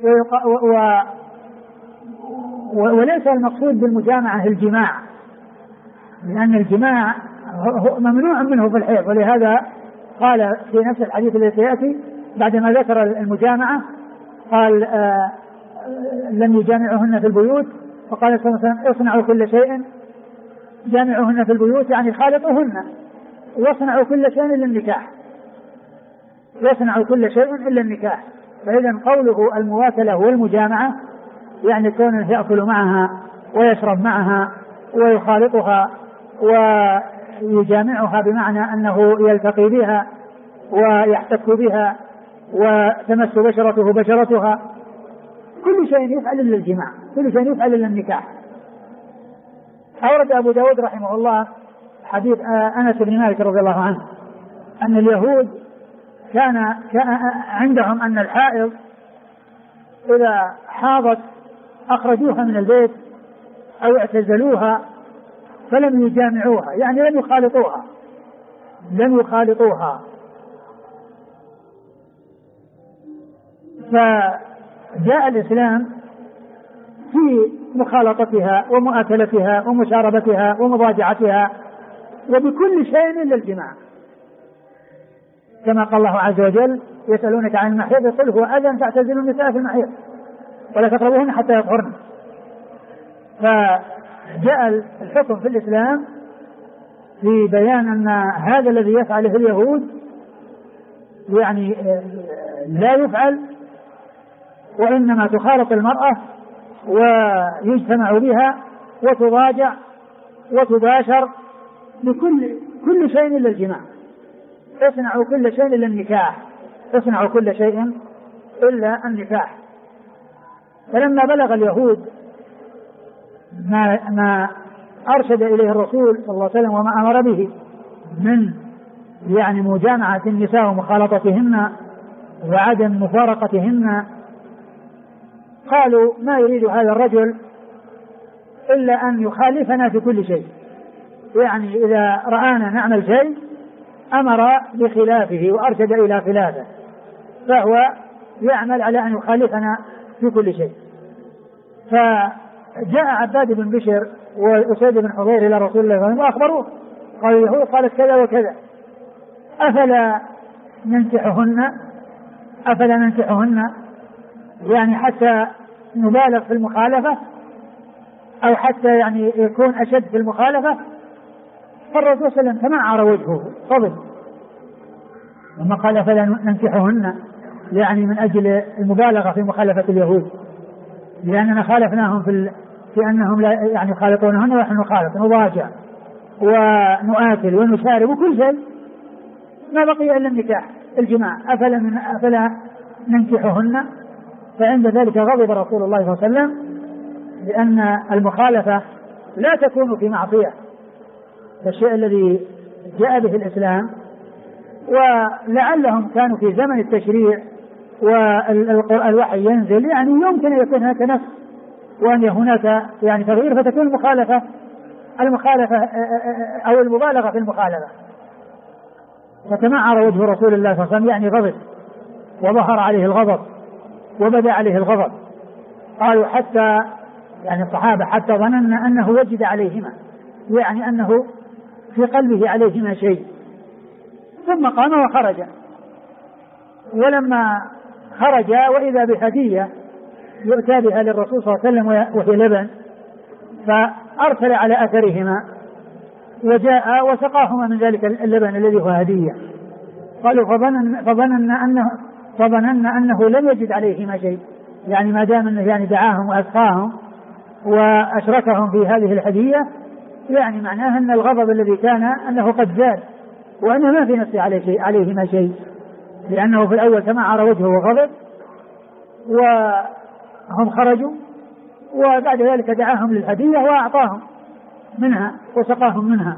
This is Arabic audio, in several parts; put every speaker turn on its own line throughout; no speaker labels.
وليس المقصود بالمجامعة الجماع، لأن الجماع ممنوع منه في الحيض، ولهذا قال في نفس الحديث الذي سيأتي بعدما ذكر المجامعة قال لم يجامعهن في البيوت، وقال صلى الله عليه وسلم اصنعوا كل شيء، جامعهن في البيوت يعني خالطوهن، واصنعوا كل شيء إلا النكاح، يصنعوا كل شيء إلا النكاح. فإذا قوله المواكلة والمجامعة يعني كونه يأكل معها ويشرب معها ويخالطها ويجامعها، بمعنى أنه يلتقي بها ويحتك بها وتمس بشرته بشرتها، كل شيء يفعل إلا الجماع، كل شيء يفعل إلا النكاح. أورد أبو داود رحمه الله حديث أنس بن مالك رضي الله عنه أن اليهود كان عندهم أن الحائض إذا حاضت أخرجوها من البيت أو اعتزلوها فلم يجامعوها، يعني لم يخالطوها. فجاء الإسلام في مخالطتها ومؤاكلتها ومشاربتها ومضاجعتها وبكل شيء إلا الجماع، كما قال الله عز وجل يسألونك عن المحيض قل هو أذى فاعتزلوا النساء في المحيض ولا تقربوهن حتى يطهرن. فجاء الحكم في الإسلام في بيان أن هذا الذي يفعله اليهود يعني لا يفعل، وإنما تخالط المرأة ويجتمع بها وتضاجع وتباشر بكل شيء إلا الجماع. اصنعوا كل شيء إلا النكاح، اصنعوا كل شيء إلا النكاح. فلما بلغ اليهود ما أرشد إليه الرسول صلى الله عليه وسلم وما أمر به من يعني مجامعة النساء ومخالطتهن وعدم مفارقتهن، قالوا ما يريد هذا الرجل إلا أن يخالفنا في كل شيء، يعني إذا رآنا نعمل شيء أمر بخلافه وأرشد إلى خلافه، فهو يعمل على أن يخالفنا في كل شيء. فجاء عباد بن بشر وأسيد بن حضير إلى رسول الله صلى الله عليه وسلم وأخبروه، قالوا اليهود قالت كذا وكذا، أفلا ننكحهن يعني حتى نبالغ في المخالفة أو حتى يعني يكون أشد في المخالفة. فالرسول صلى الله عليه وسلم تمعر وجهه غضب لما قال أفلا ننكحهن، يعني من أجل المبالغة في مخالفة اليهود، لأننا خالفناهم في أنهم لا يعني يخالطونهن ونحن نخالط نضاجع ونؤكل ونشارب وكل شيء، ما بقي إلا النكاح الجماع، أفلا ننكحهن. فعند ذلك غضب رسول الله صلى الله عليه وسلم، لأن المخالفة لا تكون في معصية، الشيء الذي جاء به الإسلام. ولعلهم كانوا في زمن التشريع والوحي ينزل، يعني يمكن أن يكون هناك نسخ وأن هناك يعني تغيير، فتكون المخالفة أو المبالغة في المخالفة. فتمعر وجه رسول الله صلى الله عليه وسلم، يعني غضب وظهر عليه الغضب وبدا عليه الغضب. قالوا حتى يعني الصحابة حتى ظننا أنه وجد عليهما، يعني أنه في قلبه عليهما شيء. ثم قام وخرج، ولما خرج وإذا بهدية يؤتى بها للرسول صلى الله عليه وسلم وهي لبن، فأرسل على أثرهما وجاء وسقاهما من ذلك اللبن الذي هو هدية. قالوا فظننا أنه لم يجد عليهما شيء، يعني ما دام أنه يعني دعاهم وأسقاهم وأشركهم في هذه الهدية، يعني معناه أن الغضب الذي كان أنه قد زاد وأنه ما في نفسه عليهما شيء، لأنه في الأول تمعر وجهه وغضب وهم خرجوا، وبعد ذلك دعاهم للهدية وأعطاهم منها وسقاهم منها.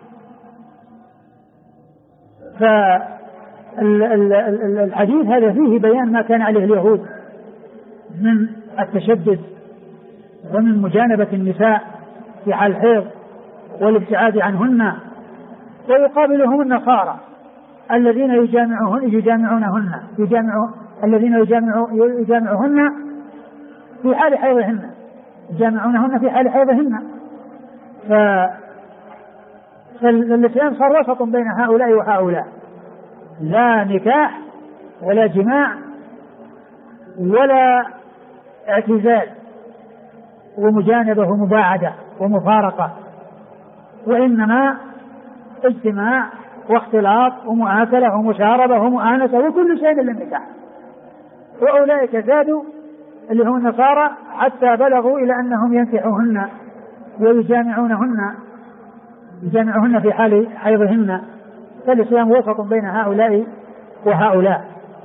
فالحديث هذا فيه بيان ما كان عليه اليهود من التشدد ومن مجانبة النساء في حال الحيض والابتعاد عنهن، ويقابلهم النصارى الذين يجامعهن في حال حيضهن، يجامعونهن في حال حيضهن. فالإسلام صار وسط بين هؤلاء وهؤلاء، لا نكاح ولا جماع ولا اعتزال ومجانبة ومباعدة ومفارقة، وإنما اجتماع واختلاط ومؤاكلة ومشاربة ومؤانسة وكل شيء للنكاح. وأولئك زادوا اللي هم النصارى حتى بلغوا إلى أنهم ينكحوهن ويجامعوهن في حال حيضهن. فالإسلام وسط بين هؤلاء وهؤلاء.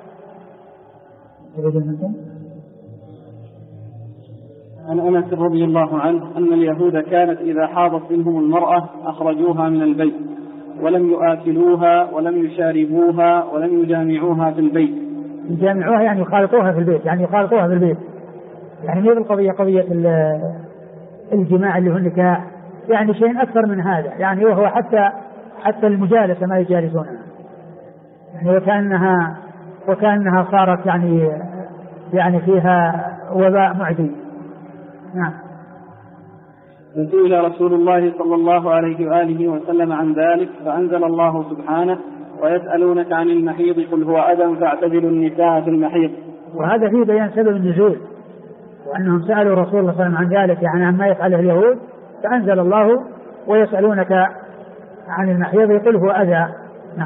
عن أنس رضي الله عنه أن اليهود كانت إذا حاضت منهم المرأة أخرجوها من البيت ولم يؤكلوها ولم يشاربوها ولم يجامعوها في البيت.
يجامعوها يعني يخالطوها في البيت، يعني مو بالقضية قضية الجماع اللي هو النكاح، يعني شيء أكثر من هذا، يعني وهو حتى المجالسة ما يجالسونها، يعني وكأنها صارت يعني فيها وباء معدي. نعم.
سئل رسول الله صلى الله عليه وآله وسلم عن ذلك فأنزل الله سبحانه ويسألونك عن المحيض قل هو أذى فاعتزلوا النساء في المحيض.
وهذا فيه بيان سبب النزول، وأنهم سألوا رسول الله صلى الله عليه وسلم عن ذلك، يعني عما يفعله اليهود، فأنزل الله ويسألونك عن المحيض قل هو أذى. نعم.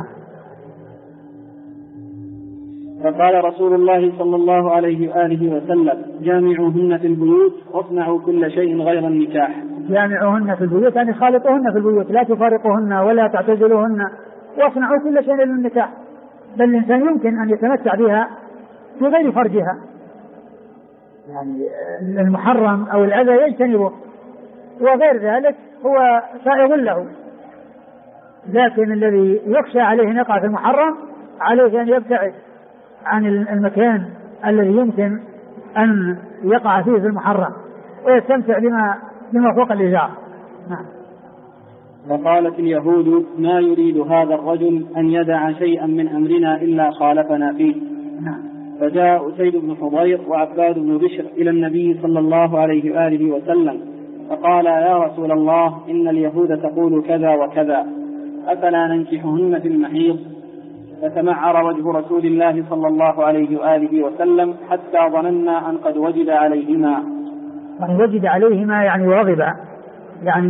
فقال رسول الله صلى الله عليه وآله وسلم جامعوهن في البيوت واصنعوا كل شيء غير النكاح.
جامعوهن في البيوت يعني خالطوهن في البيوت، لا تفارقوهن ولا تعتزلوهن، واصنعوا كل شيء للنكاح. بل الإنسان يمكن أن يتمتع بها في غير فرجها، يعني المحرم أو الأذى يجتنبه، وغير ذلك هو سائغ له. لكن الذي يخشى عليه ان يقع في المحرم عليه ان يبتعد عن المكان الذي يمكن ان يقع فيه في المحرم ويستمتع بما فوق الإزار. نعم.
وقالت اليهود ما يريد هذا الرجل أن يدع شيئا من أمرنا إلا خالفنا فيه.
نعم.
فجاء أسيد بن حضير وعباد بن بشر إلى النبي صلى الله عليه وآله وسلم فقال يا رسول الله إن اليهود تقول كذا وكذا أفلا ننكحهن في المحيض؟ فتمعر وجه رسول الله صلى الله عليه وآله وسلم حتى ظننا أن قد وجد عليهما.
من وجد عليهما يعني وغضب، يعني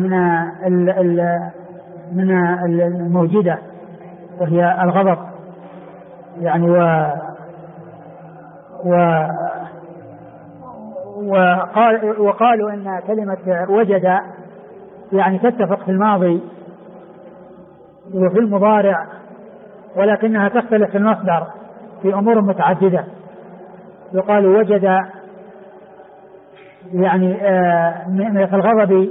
من الموجدة وهي الغضب، يعني وقالوا إن كلمة وجد يعني تتفق في الماضي وفي المضارع، ولكنها تختلف في المصدر في أمور متعددة. يقال وجد يعني في الغضب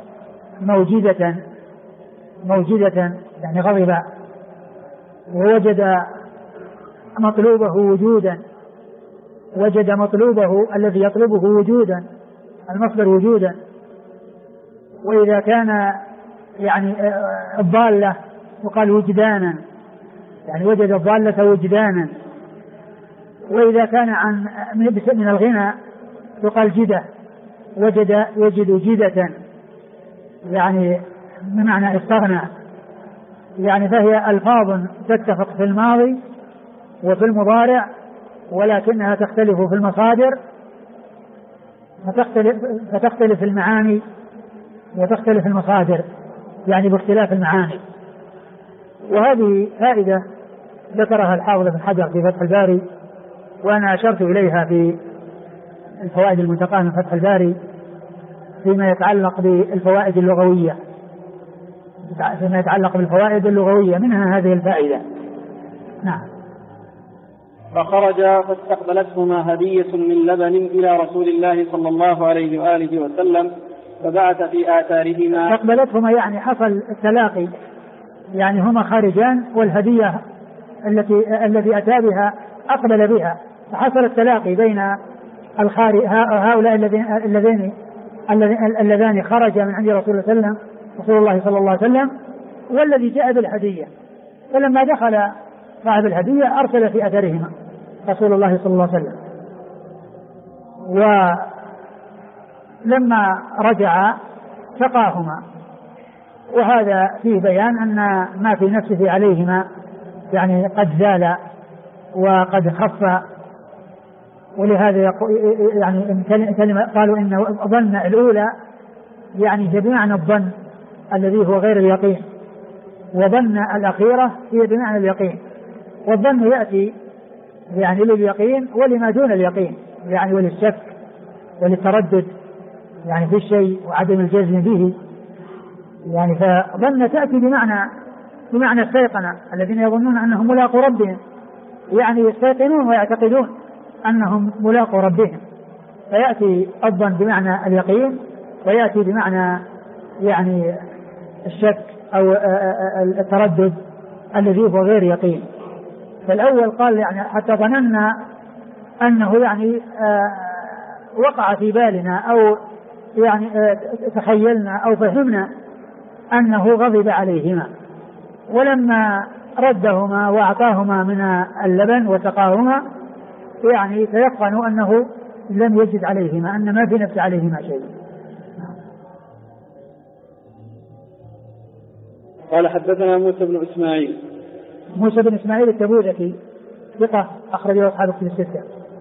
موجدة يعني غضب، ووجد مطلوبه وجودا، وجد مطلوبه الذي يطلبه وجودا، المصدر وجودا. وإذا كان يعني الضالة يقال وجدانا، يعني وجد الضالة وجدانا. وإذا كان من الغنى يقال جدة، يجد جدة، يعني بمعنى استغنى. يعني فهي ألفاظ تتفق في الماضي وفي المضارع، ولكنها تختلف في المصادر، فتختلف المعاني وتختلف المصادر، يعني باختلاف المعاني. وهذه فائدة ذكرها الحافظ ابن حجر في فتح الباري، وأنا أشرت إليها في الفوائد المنتقاة من فتح الباري فيما يتعلق بالفوائد اللغوية، منها هذه الفائدة. نعم.
فخرج فاستقبلتهما هدية من لبن إلى رسول الله صلى الله عليه وآله وسلم فبعث في آثارهما.
استقبلتهما يعني حصل التلاقي، يعني هما خارجان والهدية التي أتى بها أقبل بها، فحصل التلاقي بين هؤلاء اللذان خرج من عند رسول الله صلى الله عليه وسلم والذي جاء بالهدية. فلما دخل صاحب الهدية أرسل في أثرهما رسول الله صلى الله عليه وسلم، لما رجع سقاهما، وهذا فيه بيان أن ما في نفسه عليهما يعني قد زال وقد خف. ولهذا يعني كلمة قالوا إن ظن الأولى يعني بمعنى الظن الذي هو غير اليقين، وظن الأخيرة هي بمعنى اليقين. والظن يأتي يعني لليقين ولما دون اليقين، يعني وللشك وللتردد يعني في الشيء وعدم الجزم به. يعني فظن تأتي بمعنى استيقن، الذين يظنون أنهم ملاقوا ربهم، يعني يستيقنون ويعتقدون أنهم ملاقوا ربهم، فيأتي الظن بمعنى اليقين، ويأتي بمعنى يعني الشك أو التردد الذي هو غير يقين. فالأول قال يعني حتى ظننا أنه يعني وقع في بالنا أو يعني تخيلنا أو فهمنا أنه غضب عليهما، ولما ردهما وأعطاهما من اللبن وسقاهما يعني تيقنوا أنه لم يجد عليهما، أن ما في نفس عليهما شيء.
قال حدثنا موسى بن إسماعيل.
موسى بن إسماعيل التبوذكي ثقة أخرج له أصحاب الكتب الستة.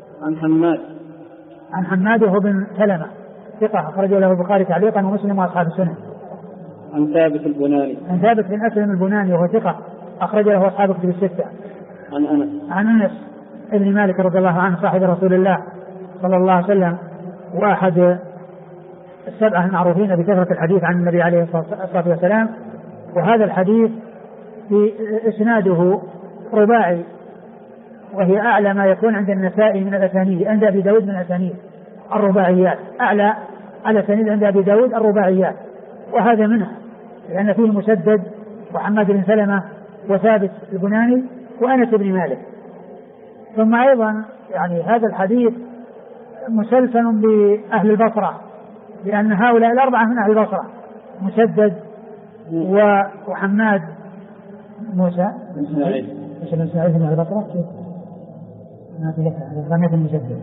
عن حماد وهو بن سلمة ثقة أخرج له البخاري تعليقا ومسلم وأصحاب السنن.
عن ثابت بن
أسلم البناني وهو ثقة أخرج له أصحاب الكتب الستة. عن أنس بن مالك رضي الله عنه صاحب رسول الله صلى الله عليه وسلم، وأحد السبعة المعروفين بكثرة الحديث عن النبي عليه الصلاة والسلام. وهذا الحديث في إسناده رباعي، وهي أعلى ما يكون عند النسائي من الأسانيد، عند أبي داود من الأسانيد الرباعيات، أعلى على الأسانيد عند أبي داود الرباعيات، وهذا منها، لأن فيه مسدد وحماد بن سلمة وثابت البناني وأنس بن مالك. ثم أيضا يعني هذا الحديث مسلسل بأهل البصرة، لأن هؤلاء الأربعة من أهل البصرة، مسدد وحماد موسى بن إسماعيل من أهل البصرة، ما في لك رمية المسدد.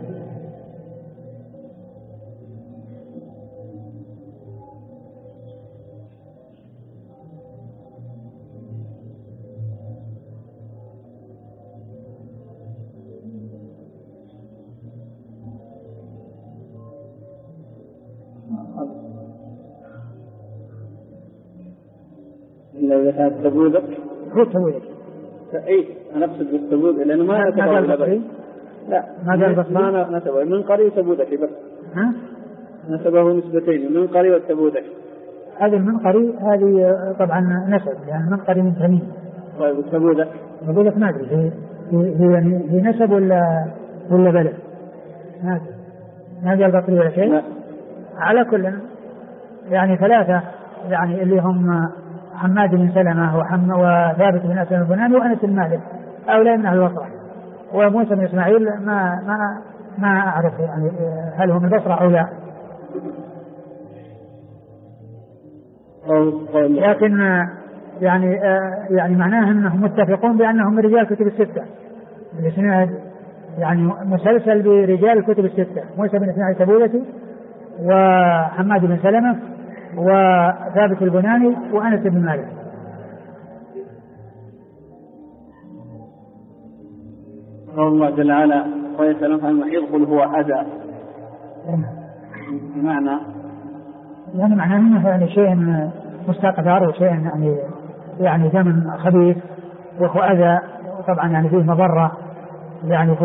إذا كانت تبوذك
هو تبوذك
أي أنا أقصد بالتبوذ لأنه ما نتبوذ البصري. لا ما نتبوذ من قريب تبوذك بس. نسبه نسبتين، من قريب والتبوذك.
هذا المنقري هذه طبعا نسب، يعني المنقري من تميم.
طيب والتبوذك
ما أدري هي نسب ولا بلد؟ ما قال بطري ولا شيء. على كل يعني ثلاثة يعني اللي هم حماد بن سلمة وثابت بن أسلم البناني وأنس بن مالك، هؤلاء من أهل البصرة. وموسى بن إسماعيل ما أعرف يعني هل هم من البصرة أو لا، لكن يعني معناه أنهم متفقون بأنهم من رجال كتب الستة، الإسناد يعني مسلسل برجال الكتب الستة، موسى بن إسماعيل التبوذكي وحماد بن سلمة وثابت البناني وأنس بن مالك.
قال الله جل وعلا ويسألونك عن المحيض قل هو أذى، بمعنى
يعني معناه أنه يعني شيء مستقذر وشيء يعني دم خبيث وهو أذى، وطبعا يعني فيه مضرة، يعني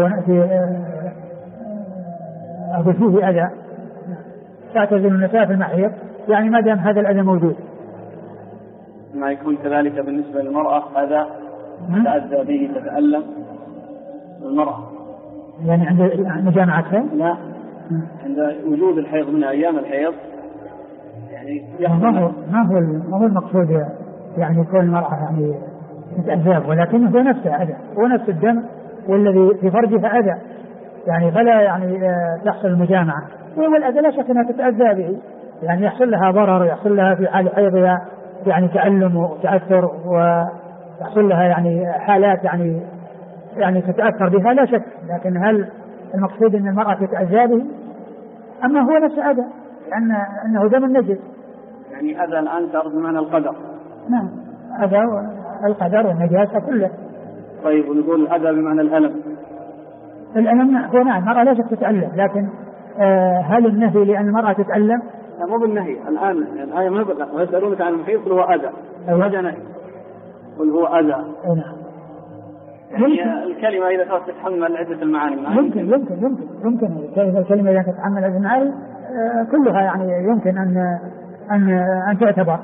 فيه أذى، تعتزل النساء في المحيض يعني ما دام هذا الأذى موجود.
ما يكون كذلك بالنسبة للمرأة أذى تأذى به تتألم المرأة،
يعني عند جامعتها؟
لا، عند وجود الحيض من أيام الحيض يعني
ما هو المقصود يعني يكون المرأة يعني تتأذى، ولكن هو نفسه أذى، هو نفس الدم والذي في فرجها أذى، يعني فلا يعني تحصل المجامعة، والأذى لا شك أنها تتأذى به، يعني يحصل لها ضرر، يحصل لها في حال حيضها يعني تألم وتأثر، ويحصل لها يعني حالات يعني تتأثر بها لا شك، لكن هل المقصود أن المرأة تتأذى به؟ أما هو نفس أذى، أنه دم النجس.
يعني أذى الآن صار بمعنى القدر.
نعم أذى القدر والنجاسة كله.
طيب ونقول الأذى بمعنى الألم.
الألم هو نعم المرأة لا شك تتألم، لكن هل النهي لأن المرأة تتألم؟
لا مو بالنهي الآن الآية ما بدأ ويسألونك عن المحيط قل هو أذى. هذا نهي قل هو أذى.
نعم.
الكلمة إذا كانت تتحمل عدة المعاني.
يمكن الكلمة إذا تتحمل عدة المعاني كلها يعني يمكن أن تعتبر.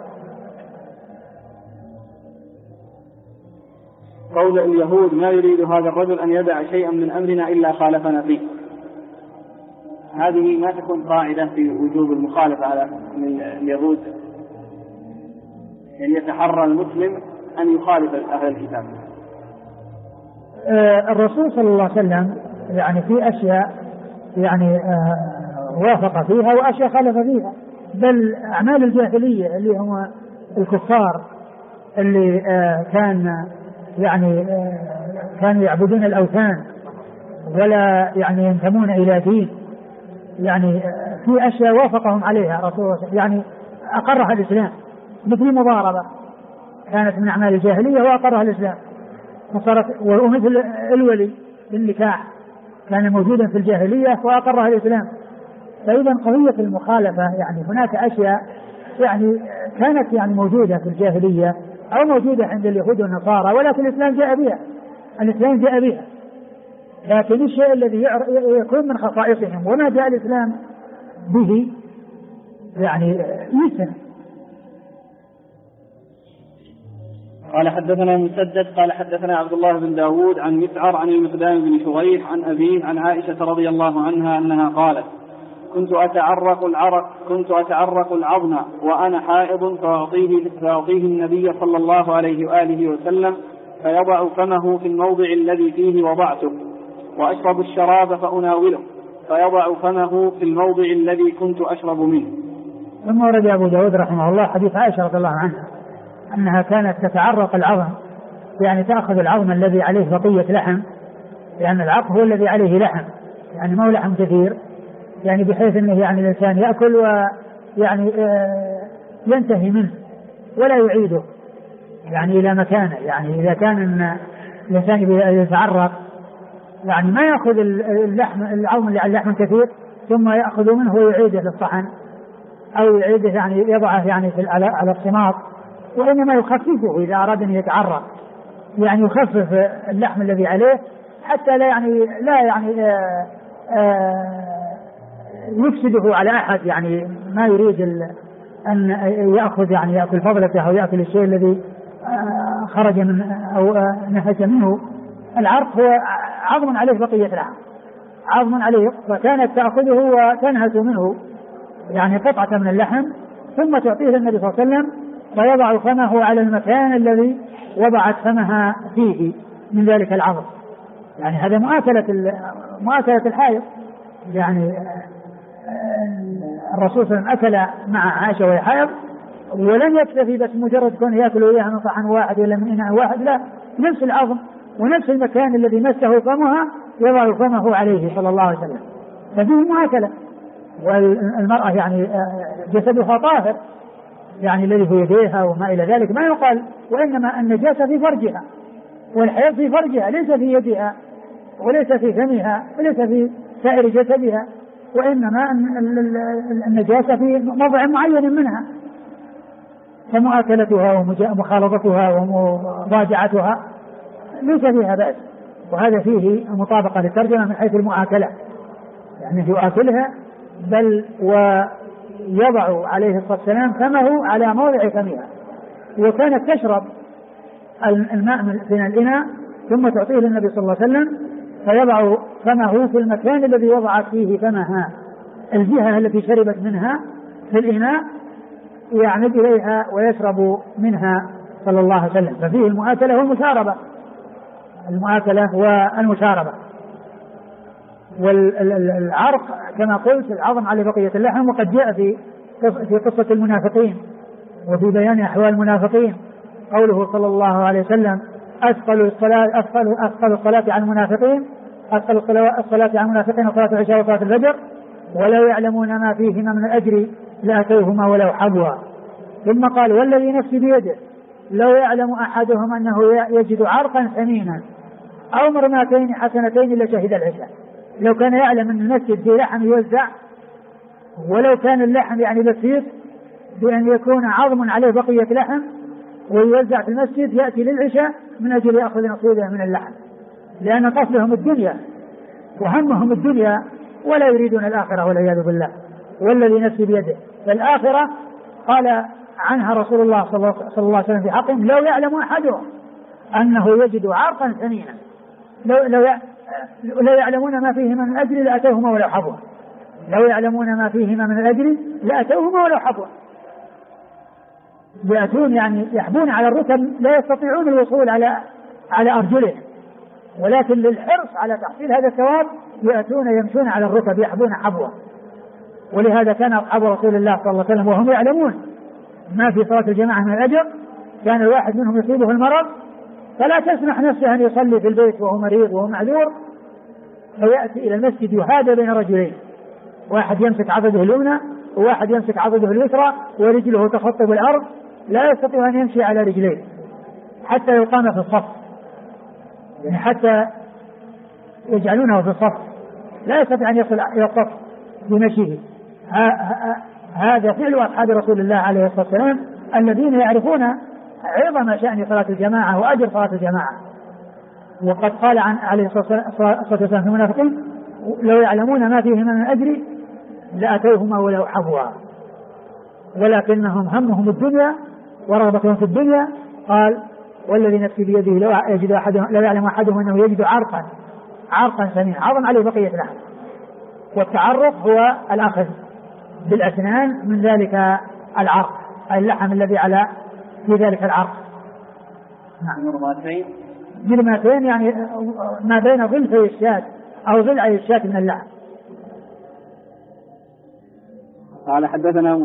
قول اليهود ما يريد هذا الرجل أن يدع شيئا من أمرنا إلا خالفنا فيه، هذه ما تكون قاعدة في وجوب المخالفة على من اليهود، يعني يتحرى المسلم أن يخالف أهل الكتاب.
الرسول صلى الله عليه وسلم يعني في أشياء يعني وافق فيها وأشياء خالف فيها، بل أعمال الجاهلية اللي هم الكفار اللي كانوا يعبدون الأوثان ولا يعني ينتمون إلى دين، يعني في أشياء وافقهم عليها رسول الله يعني أقرها الإسلام، مثل مضاربة كانت من أعمال الجاهلية وأقرها الإسلام، ومثل الولي بالنكاح كان موجودا في الجاهلية وأقرها الإسلام. فإذا قضية المخالفة يعني هناك أشياء يعني كانت يعني موجودة في الجاهلية أو موجودة عند اليهود والنصارى، ولكن الإسلام جاء بها، لكن الشيء الذي يكون من خصائصهم وما جاء الإسلام به يعني يسن.
قال حدثنا مسدد قال حدثنا عبد الله بن داود عن مسعر عن المقدام بن شريح عن أبيه عن عائشة رضي الله عنها أنها قالت كنت أتعرق العظم وأنا حائض فأعطيه النبي صلى الله عليه وآله وسلم فيضع فمه في الموضع الذي فيه وضعته، وأشرب الشراب فأناوله فيضع فمه في الموضع الذي كنت أشرب منه.
ثم ورد أبو داود رحمه الله حديث عائشة رضي الله عنها أنها كانت تتعرق العظم، يعني تأخذ العظم الذي عليه بقية لحم، لأن العظم هو الذي عليه لحم، يعني ما هو لحم كثير، يعني بحيث أنه يعني الإنسان يأكل ويعني ينتهي منه ولا يعيده يعني إلى مكانه. يعني إذا كان الإنسان يتعرق يعني ما يأخذ العظم اللي على اللحم كثير ثم يأخذ منه ويعيده للصحن أو يعيده يعني يضعه يعني على الصماط، وإنما يخففه إذا أراد أن يتعرق، يعني يخفف اللحم الذي عليه حتى لا يفسده على أحد، يعني ما يريد أن يأكل فضلته أو يأكل الشيء الذي خرج من أو نفس منه. العرق هو عظم عليه بقية لحم، عظم عليه، فكانت تأخذه وتنهز منه يعني قطعة من اللحم ثم تعطيه النبي صلى الله عليه وسلم فيضع فمه على المكان الذي وضعت فمها فيه من ذلك العظم. يعني هذا مؤاكلة الحائض. يعني الرسول صلى الله عليه وسلم أكل مع عائشة وهي حائض ولم يكتفي بس مجرد كون يأكل إياها من صحن واحد ولا من إناء واحد، لا، نفس العظم ونفس المكان الذي مسه فمها يضع فمه عليه صلى الله عليه وسلم، ففيه مؤاكلة. والمرأة يعني جسدها طاهر، يعني الذي في يديها وما إلى ذلك ما يقال، وإنما النجاسة في فرجها والحيض في فرجها، ليس في يدها وليس في فمها وليس في سائر جسدها، وإنما النجاسة في موضع معين منها، فمؤاكلتها ومخالطتها ومضاجعتها ليس فيها بأس. وهذا فيه مطابقة للترجمة من حيث المؤاكلة، يعني يؤكلها بل ويضع عليه الصلاة والسلام فمه على موضع فمها، وكانت تشرب الماء من الإناء ثم تعطيه للنبي صلى الله عليه وسلم فيضع فمه في المكان الذي وضعت فيه فمها، الجهة التي شربت منها في الإناء يعمد إليها ويشرب منها صلى الله عليه وسلم. ففيه المؤاكلة والمشاربة، المؤاكلة والمشاربة. والعرق كما قلت العظم على بقية اللحم، وقد جاء في قصة المنافقين وفي بيان أحوال المنافقين قوله صلى الله عليه وسلم أثقل الصلاة على المنافقين، أثقل الصلاة على المنافقين صلاة العشاء وصلاة الفجر، ولو يعلمون ما فيهما من الأجر لأتوهما ولو حبوا. ثم قال والذي نفسي بيده لو يعلم أحدهم أنه يجد عرقا ثمينا أو مرماتين حسنتين لشهد العشاء. لو كان يعلم أن المسجد فيه لحم يوزع، ولو كان اللحم يعني بسيط بأن يكون عظم عليه بقية لحم ويوزع في المسجد، يأتي للعشاء من أجل يأخذ نصيبه من اللحم، لأن قصدهم الدنيا وهمهم الدنيا ولا يريدون الآخرة والعياذ بالله. والذي نفسي بيده، فالآخرة قال عنها رسول الله صلى الله عليه وسلم في حقهم لو يعلم أحدهم أنه يجد عرقا ثمينا لو يعلمون ما فيهما من الأجر لأتوهما ولو حبوا. لو يعلمون ما فيهما من الأجر لأتوهما ولو حبوا. يأتون يعني يحبون على الركب، لا يستطيعون الوصول على أرجلهم، ولكن للحرص على تحصيل هذا الثواب يأتون يمشون على الركب يحبون حبوه. ولهذا كان أصحاب رسول الله صلى الله عليه وسلم وهم يعلمون ما في صلاة الجماعة من الأجر، كان الواحد منهم يصيبه المرض فلا تسمح نفسه أن يصلي في البيت وهو مريض وهو معذور، فيأتي إلى المسجد يهادى بين رجلين، واحد يمسك عضده اليمنى وواحد يمسك عضده اليسرى ورجله تخطب الأرض، لا يستطيع أن يمشي على رجليه حتى يقام في الصف، يعني حتى يجعلونه في الصف لا يستطيع أن يصل إلى الصف بمشيه. هذا فعل أصحاب رسول الله عليه الصلاة والسلام الذين يعرفون عظم شأن صلاة الجماعة وأجر صلاة الجماعة. وقد قال عن عليه الصلاة والسلام في المنافقين لو يعلمون ما فيهما من أجر لأتوهما ولو حبوا، ولكنهم همهم الدنيا ورغبتهم في الدنيا. قال والذي نفسي بيده لو يعلم أحدهم أنه يجد عرقا ثمينا عظم عليه بقية لحم. والتعرق هو الأخذ بالأسنان من ذلك العرق، أي اللحم الذي على في ذلك العرق. جرماتين يعني ما بين ضلفي الشاة أو ضلعي الشاة من اللحم.
قال حدثنا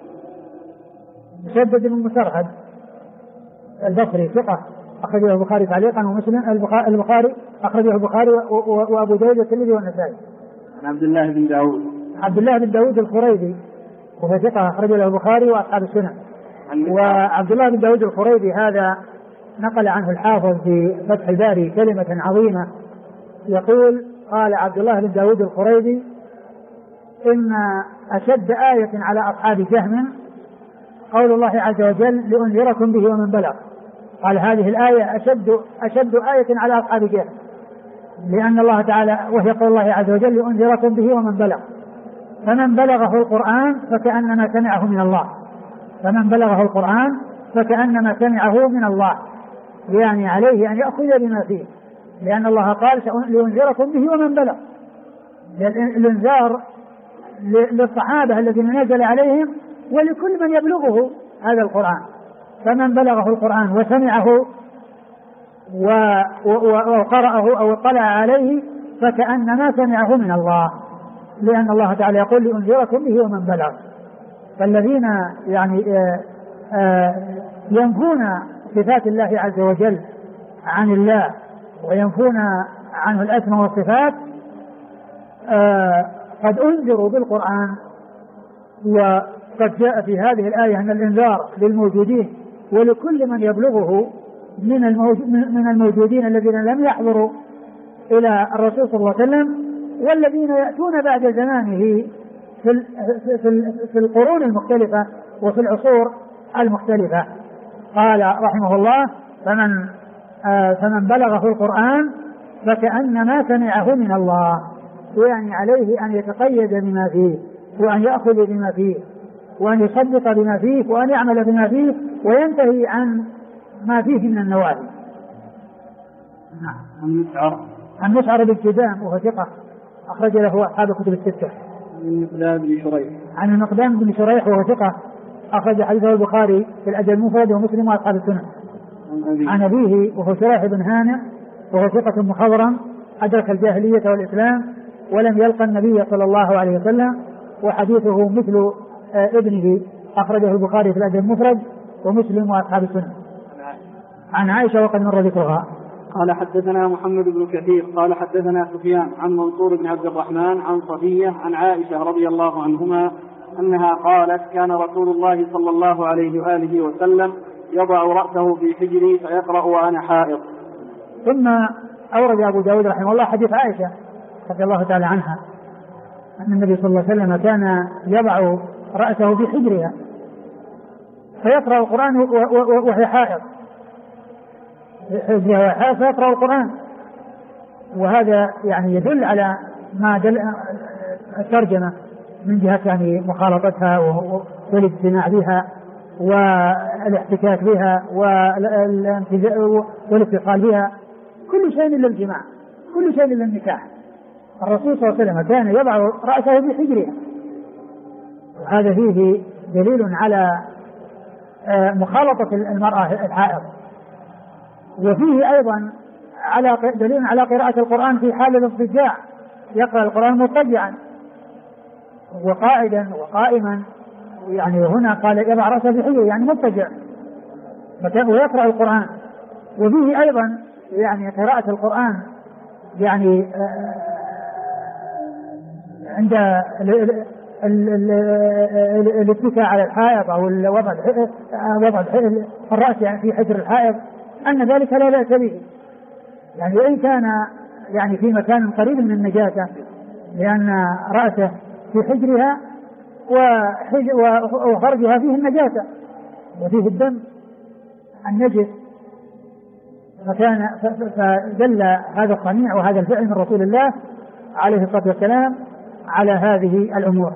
مسدد بن مسرهد البصري ثقة أخرجه البخاري تعليقا ومسلم. البخاري أخرجه البخاري وأبو داود والترمذي والنسائي.
عن عبد الله بن داود
الخريبي وهو ثقة أخرجه له البخاري وأصحاب السنن. وعبد الله بن داود الخريبي هذا نقل عنه الحافظ في فتح الباري كلمة عظيمة، يقول قال عبد الله بن داود الخريبي إن أشد آية على أصحاب جهم قول الله عز وجل لأنذركم به ومن بلغ. قال هذه الآية أشد آية على أصحاب جهم، لأن الله تعالى وهي قول الله عز وجل لأنذركم به ومن بلغ، فمن بلغه القرآن فكأنما سمعه من الله، فمن بلغه القرآن فكأنما سمعه من الله، يعني عليه أن يأخذ بما فيه، لأن الله قال لأنذركم به ومن بلغ. الإنذار للصحابة الذين نزل عليهم ولكل من يبلغه هذا القرآن، فمن بلغه القرآن وسمعه وقرأه أو اطلع عليه فكأنما سمعه من الله، لأن الله تعالى يقول لأنذركم به ومن بلغ. فالذين يعني ينفون صفات الله عز وجل عن الله وينفون عنه الأسماء والصفات قد أنذروا بالقرآن. وقد جاء في هذه الآية أن الإنذار للموجودين ولكل من يبلغه من الموجودين الذين لم يحضروا إلى الرسول صلى الله عليه وسلم والذين يأتون بعد زمانه في القرون المختلفة وفي العصور المختلفة. قال رحمه الله فمن بلغه القرآن فكأنما سمعه من الله، يعني عليه أن يتقيد بما فيه وأن يأخذ بما فيه وأن يصدق بما فيه وأن يعمل بما فيه وينتهي عن ما فيه من النواهي. عن مسعر بن كدام وهو ثقة أخرج له أصحاب الكتب الستة. عن المقدام بن شريح وهو ثقة أخرج حديثه البخاري في الأدب المفرد ومسلم وأصحاب السنن. عن أبيه وهو شريح بن هانئ وهو ثقة مخضرم أدرك الجاهلية والإسلام ولم يلقى النبي صلى الله عليه وسلم، وحديثه مثل ابنه أخرجه البخاري في الأدب المفرد ومسلم وأصحاب السنن. عن عائشة وقد مر ذكرها.
قال حدثنا محمد بن كثير قال حدثنا سفيان عن منصور بن عبد الرحمن عن صفية عن عائشة رضي الله عنهما أنها قالت كان رسول الله صلى الله عليه وآله وسلم يضع رأسه في حجري فيقرأ وأنا حائض.
ثم أورد أبو داود رحمه الله حديث عائشة رضي الله تعالى عنها أن النبي صلى الله عليه وسلم كان يضع رأسه في حجرها فيقرأ القرآن وهي حائض، فيقرأ القرآن. وهذا يعني يدل على ما دل الترجمة من جهة يعني مخالطتها والاجتماع بها والاحتكاك بها والاتصال بها، كل شيء إلا الجماع، كل شيء إلا النكاح. الرسول صلى الله عليه وسلم كان يضع رأسه في حجرها، وهذا فيه دليل على مخالطة المرأة الحائض، وفيه أيضا دليل على قراءة القرآن في حال الاضطجاع، يقرأ القرآن مضطجعا وقاعدا وقائما، يعني هنا قال يضع رأسه في حجره يعني مضطجع ويقرأ القرآن. وفيه أيضا يعني قراءة القرآن يعني عند الاتكاء على الحائض أو وضع الرأس يعني في حجر الحائض، أن ذلك لا بأس به، يعني وإن كان يعني في مكان قريب من النجاسة، لأن رأسه في حجرها وخرجها فيه النجاسة وفيه الدم النجس، فدل هذا الصنيع وهذا الفعل من رسول الله عليه الصلاة والسلام على هذه الأمور.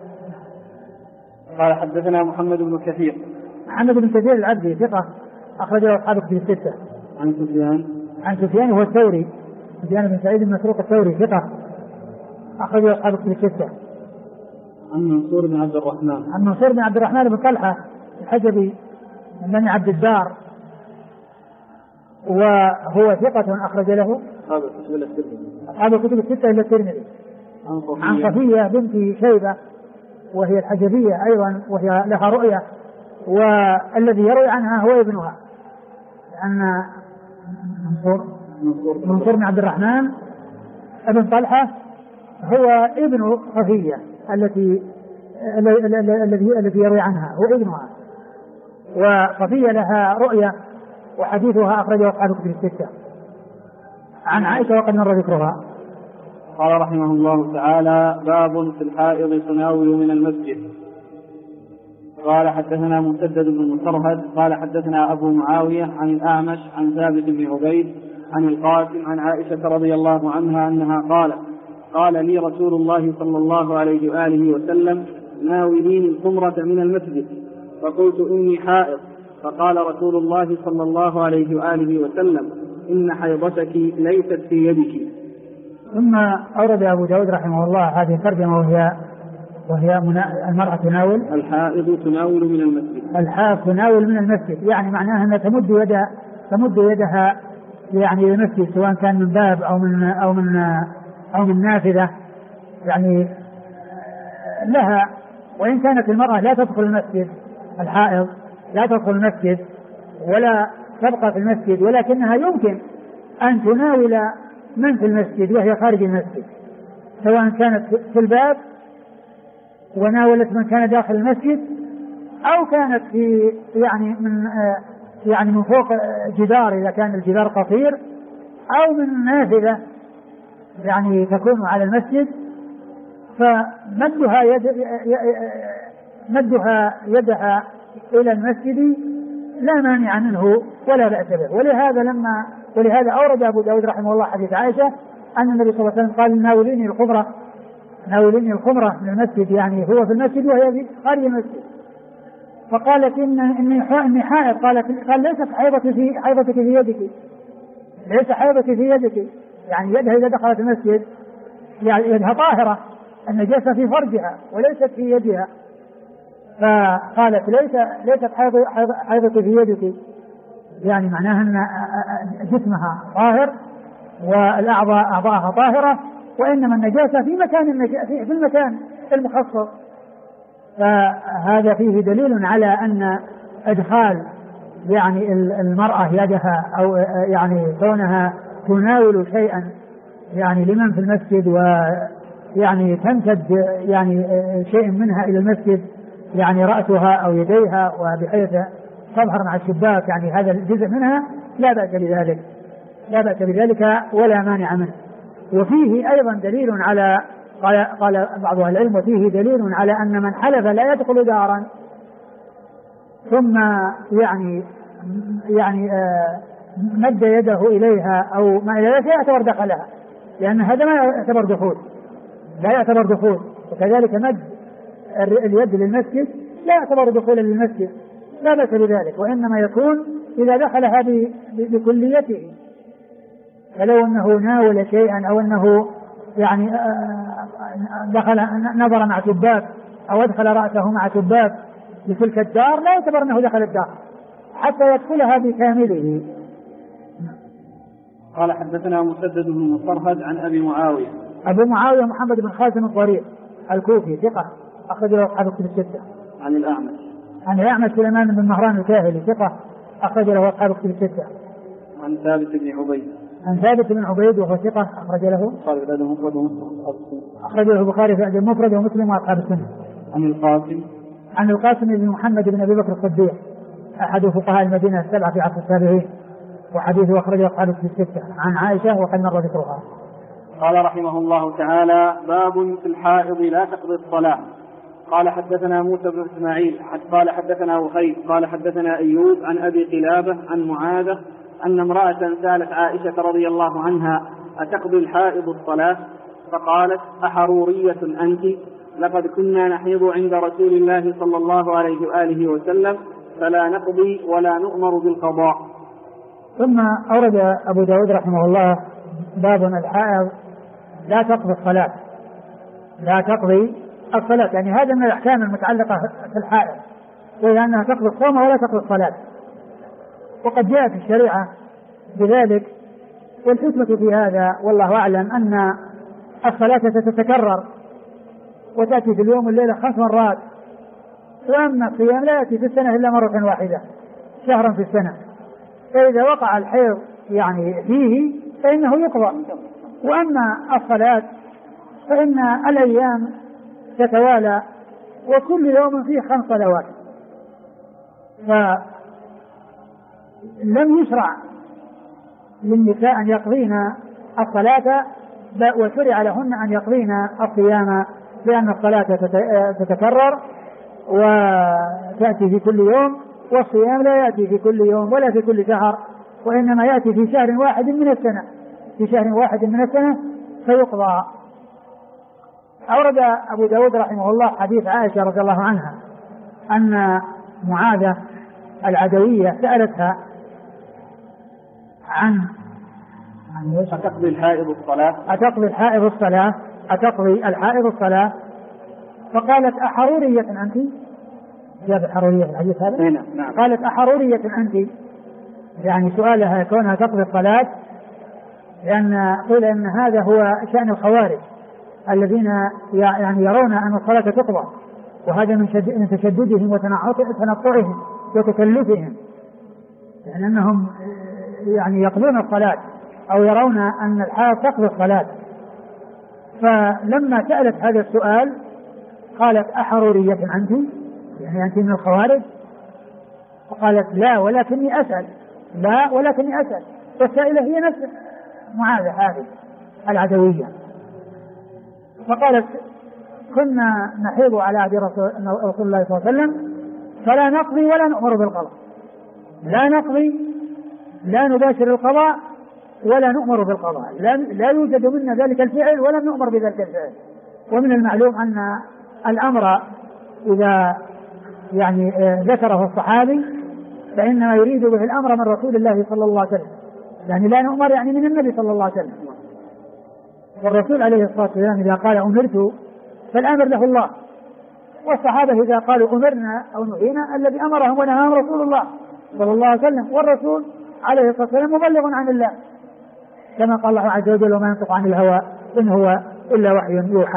قال حدثنا محمد بن كثير.
محمد بن كثير العبدي ثقة أخرج له أصحاب الكتب الستة. عن سفيان هو الثوري، سفيان بن سعيد بن مسروق الثوري ثقة أخرج له أصحاب الكتب الستة.
عن منصور بن عبد الرحمن.
عن منصور بن عبد الرحمن بن طلحة الحجبي من بني عبد الدار، وهو ثقة أخرج له أصحاب الكتب الستة إلا الترمذي. عن صفية بنت شيبة وهي الحجبية أيضا، وهي لها رؤية، والذي يروي عنها هو ابنها، لأن منصور بن عبد الرحمن ابن طلحة هو ابن صفية الذي يروي عنها هو ابنها، وصفية لها رؤية وحديثها أخرجه أصحاب الكتب الستة. عن عائشة وقد مر ذكرها.
قال رحمه الله تعالى: باب في الحائض تناول من المسجد. قال حدثنا مسدد بن مسرهد قال حدثنا أبو معاوية عن الأعمش عن ثابت بن عبيد عن القاسم عن عائشة رضي الله عنها أنها قالت: قال لي رسول الله صلى الله عليه وآله وسلم: ناوليني الخمرة من المسجد. فقلت: إني حائض. فقال رسول الله صلى الله عليه وآله وسلم: إن حيضتك ليست في يدك.
ثم أورد أبو داود رحمه الله هذه الترجمة وهي المرأة تناول،
الحائض تناول من المسجد.
الحائض تناول من المسجد، يعني معناها أنها تمد يدها يعني للمسجد، سواء كان من باب أو من نافذة يعني لها. وإن كانت المرأة لا تدخل المسجد، الحائض لا تدخل المسجد ولا تبقى في المسجد، ولكنها يمكن أن تناول من في المسجد وهي خارج المسجد، سواء كانت في الباب وناولت من كان داخل المسجد، أو كانت في يعني من فوق جدار إذا كان الجدار قصير، أو من نافذة يعني تكون على المسجد، فمدها يدها إلى المسجد لا مانع منه ولا بأس به. ولهذا أورد أبو داود رحمه الله حديث عائشة أن النبي صلى الله عليه وسلم قال: ناوليني الخمرة من المسجد، يعني هو في المسجد وهي في خارج المسجد. فقالت: إني حائض. قال: ليست حيضتك في يدك، ليس حيضتك في يدك، يعني يدها إذا دخلت المسجد يعني يدها طاهرة، النجاسة في فرجها وليست في يدها. فقالت: ليست حيضتك في يدك، يعني معناها أن جسمها طاهر والأعضاءها طاهرة، وإنما النجاسة في المكان المخصص. فهذا فيه دليل على أن إدخال يعني المرأة يدها أو يعني كونها تناول شيئا يعني لمن في المسجد ويعني تمتد يعني شيء منها إلى المسجد يعني رأسها أو يديها وبحيث تظهر مع الشباك يعني هذا الجزء منها لا بأس بذلك، لا بأس بذلك ولا مانع منه. وفيه أيضا دليل على قال بعض أهل العلم وفيه دليل على أن من حلف لا يدخل دارا ثم يعني مد يده إليها أو ما إلى ذلك يعتبر دخلها، لأن هذا ما يعتبر دخول، لا يعتبر دخول. وكذلك مد اليد للمسجد لا يعتبر دخولا للمسجد، لا بأس بذلك، وإنما يكون إذا دخلها بكليته. فلو أنه ناول شيئا أو أنه يعني دخل نظر مع شباك أو أدخل رأسه مع شباك لتلك الدار لا يعتبر أنه دخل الدار حتى يدخلها بكامله.
قال حدثنا مسدد بن مصرهد عن أبي معاوية.
أبو معاوية محمد بن خازم الضرير الكوفي ثقة أخرج له أصحاب الكتب الستة.
عن الأعمش.
عن الأعمش سليمان بن مهران الكاهلي ثقة أخرج له أصحاب الكتب الستة.
عن ثابت بن عبيد.
عن ثابت بن عبيد وهو ثقة أخرج له البخاري في المفرد ومسلم وأصحاب السنة. عن القاسم بن محمد بن أبي بكر الصديق أحد فقهاء المدينة السبعة في عصر التابعين وحديثه أخرجه أصحاب الكتب الستة. عن عائشة وقد مر ذكرها.
قال رحمه الله تعالى: باب في الحائض لا تقضي الصلاة. قال حدثنا موسى بن إسماعيل قال حدثنا وخير قال حدثنا أيوب عن أبي قلابة عن معاذة أن امرأة سألت عائشة رضي الله عنها: أتقضي الحائض الصلاة؟ فقالت: أحرورية أنت؟ لقد كنا نحيض عند رسول الله صلى الله عليه وآله وسلم فلا نقضي ولا نؤمر بالقضاء.
ثم أورد أبو داود رحمه الله باب الحائض لا تقضي الصلاة، لا تقضي الصلاة، يعني هذا من الأحكام المتعلقة في الحائض، وهي أنها تقضي الصوم ولا تقضي الصلاة. وقد جاء في الشريعة بذلك، والحكمة في هذا والله أعلم أن الصلاة تتكرر وتأتي في اليوم والليلة 5 مرات، وأما الصيام لا يأتي في السنة إلا مرة واحدة شهرا في السنة، فإذا وقع الحيض يعني فيه فإنه يقضى. وأما الصلاة فإن الأيام تتوالى وكل يوم فيه 5 صلوات، فلم يشرع للنساء أن يقضين الصلاة وشرع لهن أن يقضين الصيام، لأن الصلاة تتكرر وتأتي في كل يوم، والصيام لا يأتي في كل يوم ولا في كل شهر، وإنما يأتي في شهر واحد من السنة، في شهر واحد من السنة فيقضى. أورد أبو داود رحمه الله حديث عائشة رضي الله عنها أن معاذة العدوية سألتها عن
أتقضي الحائض الصلاة؟
أتقضي الحائض الصلاة؟ أتقضي الحائض الصلاة؟ فقالت: أحرورية أنت؟ جاب حرورية في الحديث هذا؟
نعم.
قالت: أحرورية أنت؟ يعني سؤالها كونها تقضي الصلاة، لأن قيل إن هذا هو شأن الخوارج الذين يعني يرون أن الصلاة تقضى، وهذا من تشددهم وتنطعهم وتكلفهم، لأنهم يعني يقضون الصلاة أو يرون أن الحائض تقضي الصلاة. فلما سألت هذا السؤال قالت: أحرورية أنت؟ يعني أنت من الخوارج؟ فقالت: لا ولكني أسأل، لا ولكني أسأل. والسائلة هي نفس معاذة هذه العدوية. فقالت: كنا نحيض على عهد رسول الله صلى الله عليه وسلم فلا نقضي ولا نؤمر بالقضاء، لا نقضي، لا نباشر القضاء ولا نؤمر بالقضاء، لا يوجد منا ذلك الفعل ولا نؤمر بذلك الفعل. ومن المعلوم أن الأمر إذا يعني ذكره الصحابي فإنما يريد به الأمر من رسول الله صلى الله عليه وسلم، يعني لا نؤمر يعني من النبي صلى الله عليه وسلم. والرسول عليه الصلاة والسلام إذا قال أمرت فالأمر له الله، والصحابة إذا قالوا أمرنا أو نهينا الذي أمرهم ونهاهم رسول الله صلى الله عليه وسلم، والرسول عليه الصلاة والسلام مبلغ عن الله، كما قال الله عز وجل: وما ينطق عن الهوى إن هو إلا وحي يوحى.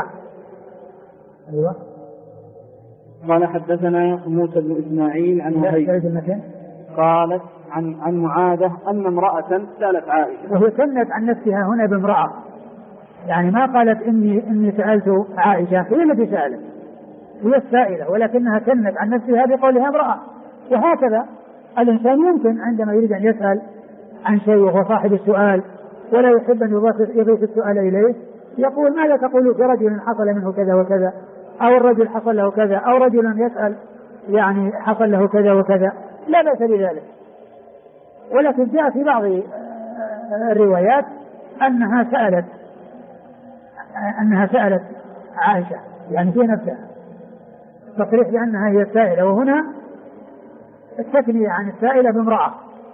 قال حدثنا موسى بن إسماعيل عن وهيب. قالت عن معاذة أن امرأة سألت عائشة.
وهي كنت عن نفسها هنا بامرأة، يعني ما قالت إني سألت عائشة، هي التي سألت، هي السائلة، ولكنها كنت عن نفسها بقولها امرأة. وهكذا الإنسان يمكن عندما يريد أن يسأل عن شيء وهو صاحب السؤال ولا يحب أن يضيف السؤال إليه يقول ماذا تقول في رجل حصل منه كذا وكذا، أو الرجل حصل له كذا، أو رجل يسأل يعني حصل له كذا وكذا، لا بأس بذلك. ولكن جاء في بعض الروايات أنها سألت عائشة، يعني في نفسها تصريح بأنها هي السائلة، وهنا التثنية عن السائلة بامرأة.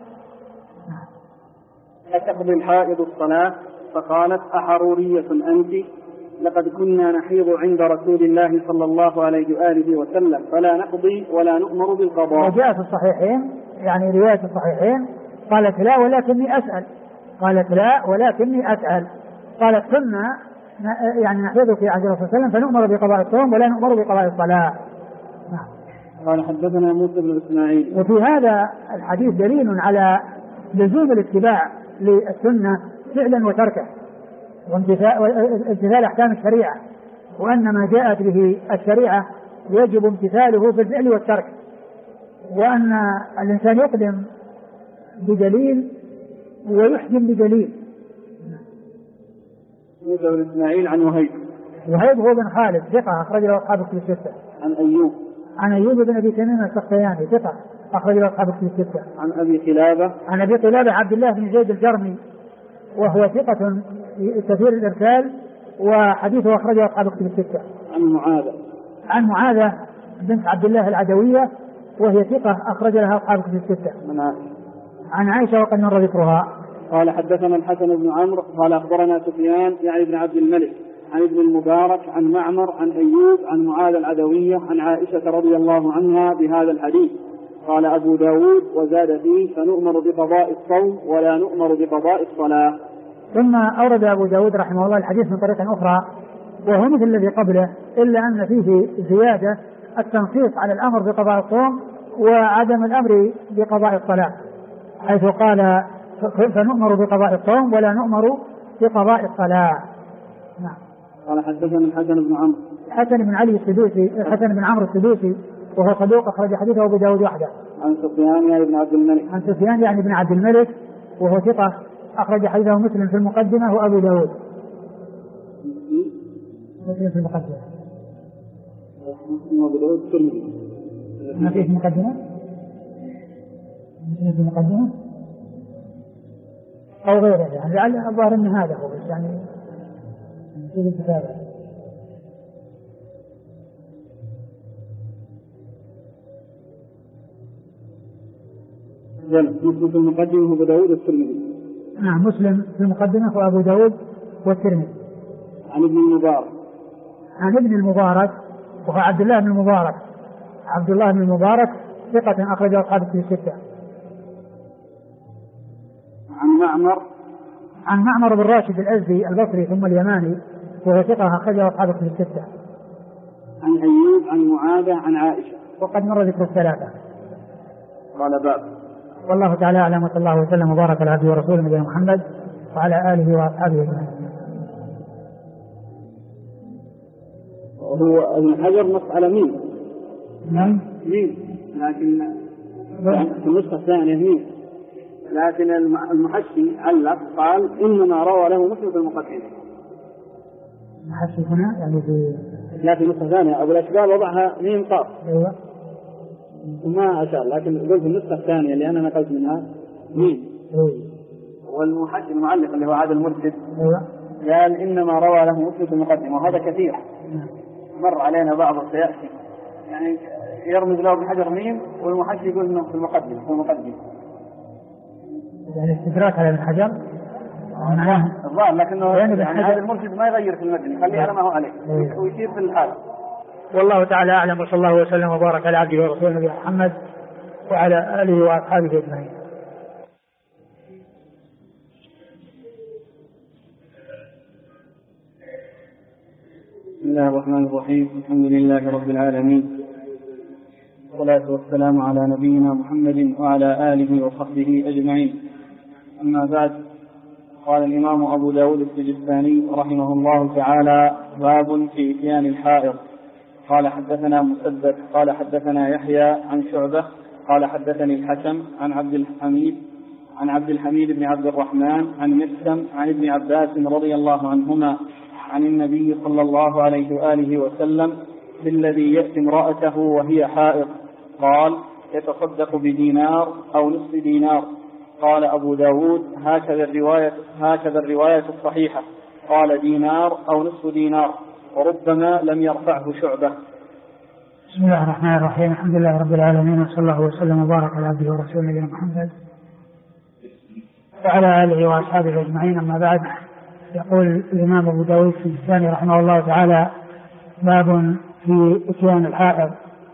تقضي الحائض الصلاة؟ فقالت أحرورية أنت؟ لقد كنا نحيض عند رسول الله صلى الله عليه وآله وسلم فلا نقضي ولا نؤمر بالقضاء.
وجاء في الصحيحين، يعني رواية الصحيحين، قالت لا ولكني أسأل، قالت لا ولكني أسأل، قالت كنا يعني نحيض في عهد الرسول صلى الله عليه وسلم فنؤمر بقضاء الصوم ولا نؤمر بقضاء الصلاة.
قال حدثنا موسى بن إسماعيل.
وفي هذا الحديث دليل على لزوم الاتباع للسنة فعلا وتركه، وامتثال أحكام الشريعة، وأن ما جاءت به الشريعة يجب امتثاله في الفعل والترك، وأن الإنسان يقدم بدليل ويحكم بدليل.
موسى بن إسماعيل عن
وهيب هو بن خالد ثقة أخرج له أصحاب الكتب الستة. عن أيوب بن أبي تميم السختياني ثقة أخرج له أصحاب الكتب الستة.
عن أبي قلابة
عبد الله بن زيد الجرمي وهو ثقة كثير الإرسال وحديثه أخرجه أصحاب الكتب الستة. عن معاذة بنت عبد الله العدوية وهي ثقة أخرج لها أصحاب الكتب الستة. عن عائشة وقد مر ذكرها.
قال حدثنا الحسن بن عمرو قال أخبرنا سفيان يعني بن عبد الملك عن ابن المبارك عن معمر عن أيوب عن معاذ العدوية عن عائشة رضي الله عنها بهذا الحديث. قال أبو داود وزاد فيه فنؤمر بقضاء الصوم ولا نؤمر بقضاء الصلاة.
ثم أورد أبو داود رحمه الله الحديث من طريقة أخرى وهو مثل الذي قبله، إلا أن فيه زيادة التنصيص على الأمر بقضاء الصوم وعدم الأمر بقضاء الصلاة، حيث قال فنؤمر بقضاء الصوم ولا نؤمر بقضاء الصلاة.
نعم. قال حدثنا
الحسن بن علي السدوسي، الحسن بن عمرو السدوسي وهو صدوق أخرج حديثه أبو داود وحده.
عن سفيان يعني
بن عبد الملك وهو ثقة أخرج حديثه مسلم في المقدمة وأبو داود. مسلم في المقدمة. ما فيه المقدمة؟ مسلم في المقدمة أو غيره، يعني لعل الظاهر أن هذا هو، بس يعني في الكتابة.
مسلم في المقدمة وأبو داود والترمذي.
نعم، مسلم في المقدمة وأبو داود والترمذي.
عن ابن المبارك
وهو عبد الله بن المبارك ثقة أخرجه أصحاب الكتب الستة. عن معمر بن راشد الأزدي البصري ثم اليماني وهو ثقة أخرجه أصحاب الكتب الستة.
عن أيوب عن معاذة عن عائشة
وقد مر ذكر الثلاثة.
قال باب.
والله تعالى أعلم، وصلى الله وسلم وبارك على عبده ورسوله نبينا محمد وعلى آله وأصحابه أجمعين.
وهو ابن حجر نص على مين؟
نعم
مين، لكن في النسخة الثانية مين، لكن المحشي علق قال إنما روى له مسلم في المقدمة.
المحشي هنا يعني
في النسخة الثانية أبو الأشبال وضعها ميم قاف.
أيوة.
ما أشاء، لكن قلت في النسخة الثانية اللي أنا نقلت منها مين.
أيوة.
والمحشي المعلق اللي هو عادل المرشد
أيوة.
قال إنما روى له مسلم في المقدمة، وهذا كثير مر علينا بعض السياسي يعني يرمز له بحجر ميم والمحشي يقول انه في المقدمة
يعني استدراك على ابن حجر
الظاهر، لكنه يعني هذا المرشد ما يغير في المتن، يخليه على ما هو عليه ويشير في الحال.
والله تعالى أعلم، وصلى الله وسلم وبارك على عبده ورسوله نبينا محمد وعلى آله وأصحابه أجمعين.
بسم الله الرحمن الرحيم. الحمد لله رب العالمين، والصلاة والسلام على نبينا محمد وعلى آله وصحبه أجمعين. أما بعد، قال الإمام أبو داود السجستاني رحمه الله تعالى: باب في إتيان الحائض. قال حدثنا مسدد قال حدثنا يحيى عن شعبة قال حدثني الحكم عن عبد الحميد بن عبد الرحمن عن مسلم عن ابن عباس رضي الله عنهما عن النبي صلى الله عليه وآله وسلم بالذي يأتي امرأته وهي حائض، قال: يتصدق بدينار أو نصف دينار. قال أبو داود: هكذا الرواية الصحيحة. قال: دينار أو نصف دينار، وربما لم يرفعه شعبة.
بسم الله الرحمن الرحيم. الحمد لله رب العالمين، وصلى الله وسلم وبارك على عبده ورسوله نبينا محمد وعلى آله وأصحابه أجمعين. أما بعد، يقول الإمام أبو داود السجستاني رحمه الله تعالى: باب في إتيان الحائض.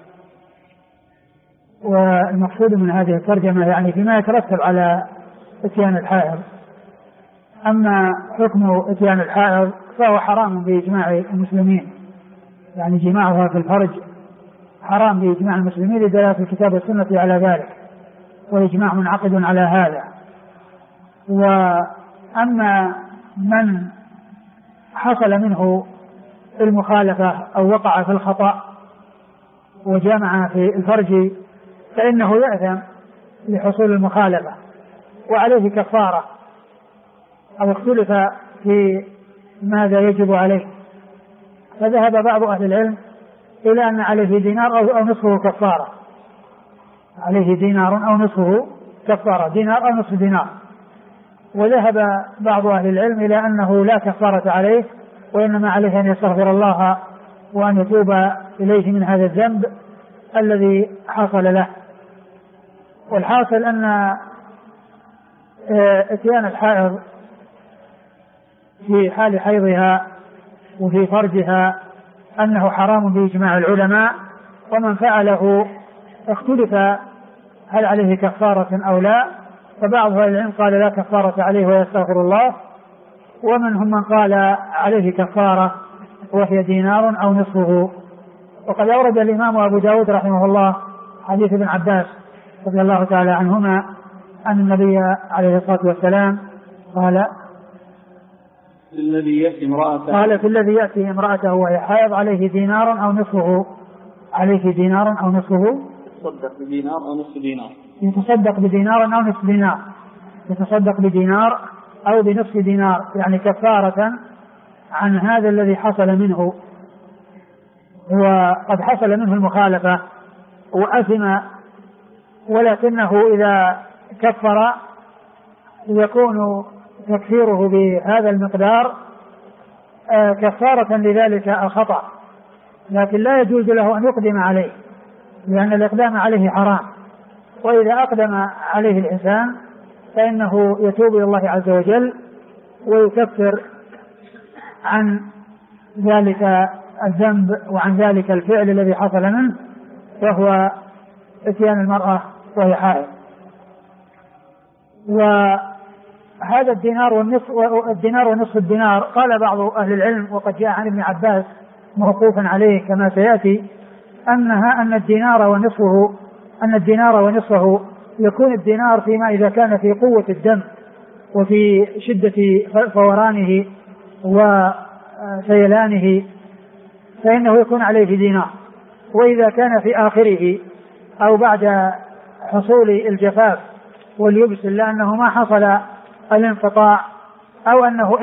والمقصود من هذه الترجمة يعني فيما يترتب على إتيان الحائض. أما حكم إتيان الحائض فهو حرام بإجماع المسلمين، يعني جماعها في الفرج حرام بإجماع المسلمين لدلالة الكتاب والسنة على ذلك، والإجماع منعقد على هذا. وأما من حصل منه المخالفة أو وقع في الخطأ وجامع في الفرج فإنه يأثم لحصول المخالفة وعليه كفارة، أو اختلف في ماذا يجب عليه. فذهب بعض أهل العلم إلى أن عليه دينار أو نصفه كفارة، عليه دينار أو نصفه كفارة، دينار أو نصف دينار. وذهب بعض أهل العلم إلى أنه لا كفارة عليه، وإنما عليه أن يستغفر الله وأن يتوب إليه من هذا الذنب الذي حصل له. والحاصل أن إتيان الحائض في حال حيضها وفي فرجها أنه حرام بإجماع العلماء، ومن فعله اختلف هل عليه كفارة أو لا. فبعض أهل العلم قال لا كفارة عليه ويستغفر الله، ومنهم من قال عليه كفارة وهي دينار أو نصفه. وقد أورد الإمام أبو داود رحمه الله حديث ابن عباس رضي الله تعالى عنهما أن النبي عليه الصلاة والسلام قال:
في الذي يأتي امرأته وهي حائض عليه دينار أو نصفه، عليه دينار أو نصفه، يتصدق بدينار أو نصف دينار،
يتصدق بدينار أو نصف دينار، يتصدق بدينار أو بنصف دينار، يعني كفارة عن هذا الذي حصل منه. وقد حصل منه المخالفة وأثم، ولكنه إذا كفر يكون تكفيره بهذا المقدار كفارة لذلك الخطأ، لكن لا يجوز له أن يقدم عليه، لأن الإقدام عليه حرام. وإذا أقدم عليه الإنسان فإنه يتوب إلى الله عز وجل ويكفر عن ذلك الذنب وعن ذلك الفعل الذي حصل منه، وهو إتيان المرأة وهي حائض. وهذا الدينار ونصف الدينار، قال بعض أهل العلم وقد جاء عن ابن عباس موقوفا عليه كما سيأتي أن الدينار ونصفه يكون الدينار فيما إذا كان في قوة الدم وفي شدة فورانه وسيلانه فإنه يكون عليه دينار. وإذا كان في آخره أو بعد حصول الجفاف واليبس لأنه ما حصل الانقطاع أو أنه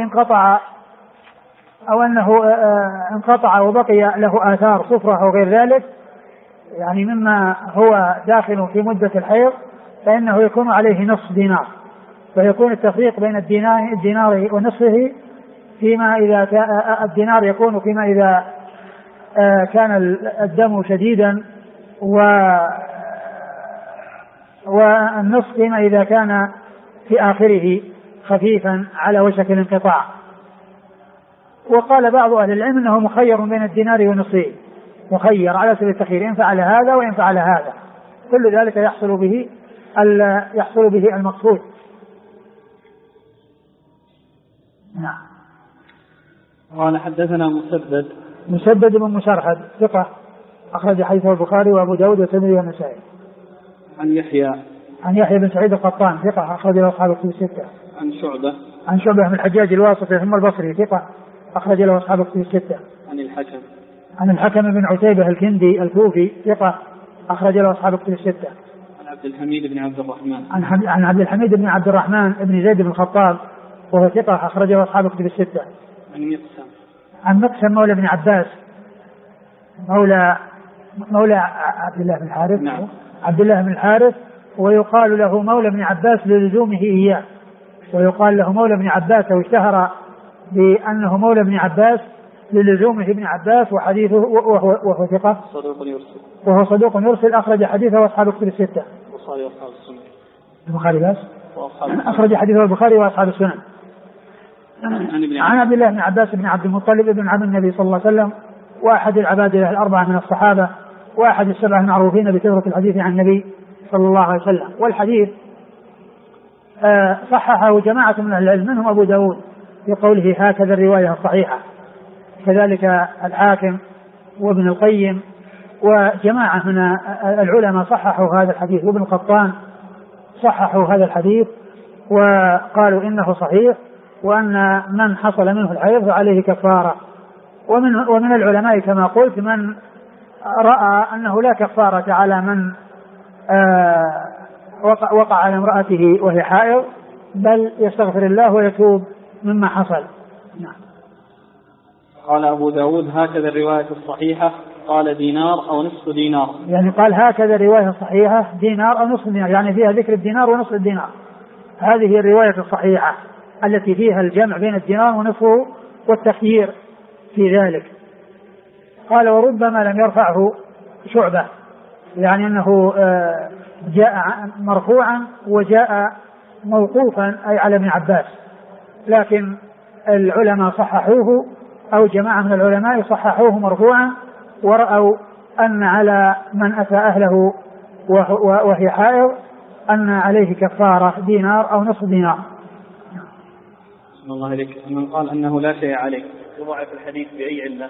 انقطع وبقي له آثار صفرة أو غير ذلك، يعني مما هو داخل في مدة الحيض، فإنه يكون عليه نصف دينار. فيكون التفريق بين الدينار ونصفه فيما إذا الدينار يكون فيما إذا كان الدم شديدا، والنصف فيما إذا كان في آخره خفيفا على وشك الانقطاع. وقال بعض أهل العلم أنه مخير بين الدينار ونصفه، مخير على سبيل التخيير، إن فعل هذا وإن فعل هذا، كل ذلك يحصل به المقصود. نعم.
قال حدثنا مسدد
بن مسرهد ثقة أخرج حديثه البخاري وأبو داود والترمذي والنسائي. عن يحيى بن سعيد القطان ثقة أخرج له أصحاب الكتب الستة. عن شعبة بن الحجاج الواسطي ثم البصري ثقة أخرج له أصحاب الكتب الستة. عن الحكم بن عتيبة الكندي الكوفي ثقة أخرج له أصحاب الكتب الستة.
عن عبد الحميد بن
عبد الرحمن بن زيد بن الخطاب وهو ثقة أخرج له أصحاب الكتب الستة. عن مقسم مولى بن عباس مولى عبد الله بن الحارث.
نعم.
عبد الله بن الحارث ويقال له مولى بن عباس للزومه إياه، ويقال له مولى بن عباس واشتهر بأنه مولى بن عباس للزومه ابن عباس وحديثه وهو ثقة وهو صدوق يرسل أخرج حديثه وأصحاب الكتب الستة. البخاري بس أخرج حديثه البخاري وأصحاب السنن. عن عبد الله بن عباس بن عبد المطلب بن عم النبي صلى الله عليه وسلم وأحد العبادلة الأربعة من الصحابة وأحد السبعة المعروفين بكثرة الحديث عن النبي صلى الله عليه وسلم. والحديث صححه جماعة من العلم منهم أبو داود في قوله هكذا الرواية الصحيحة، كذلك الحاكم وابن القيم وجماعة من العلماء صححوا هذا الحديث، وابن القطان صححوا هذا الحديث وقالوا إنه صحيح وأن من حصل منه الحيض عليه كفارة. ومن العلماء كما قلت من رأى أنه لا كفارة على من وقع على امرأته وهي حائض، بل يستغفر الله ويتوب مما حصل. نعم.
قال أبو داود هكذا الرواية الصحيحة قال دينار أو نصف دينار،
يعني قال هكذا الرواية الصحيحة دينار أو نصف دينار، يعني فيها ذكر الدينار ونصف الدينار. هذه هي الرواية الصحيحة التي فيها الجمع بين الدينار ونصفه والتخيير في ذلك. قال وربما لم يرفعه شعبة، يعني أنه جاء مرفوعا وجاء موقوفا أي على ابن عباس، لكن العلماء صححوه أو جماعة من العلماء صححوه مرفوعا ورأوا أن على من أتى أهله وهي حائض أن عليه كفارة دينار أو نصف دينار.
الله عليك. من قال أنه لا شيء عليه يضعف الحديث بأي علة؟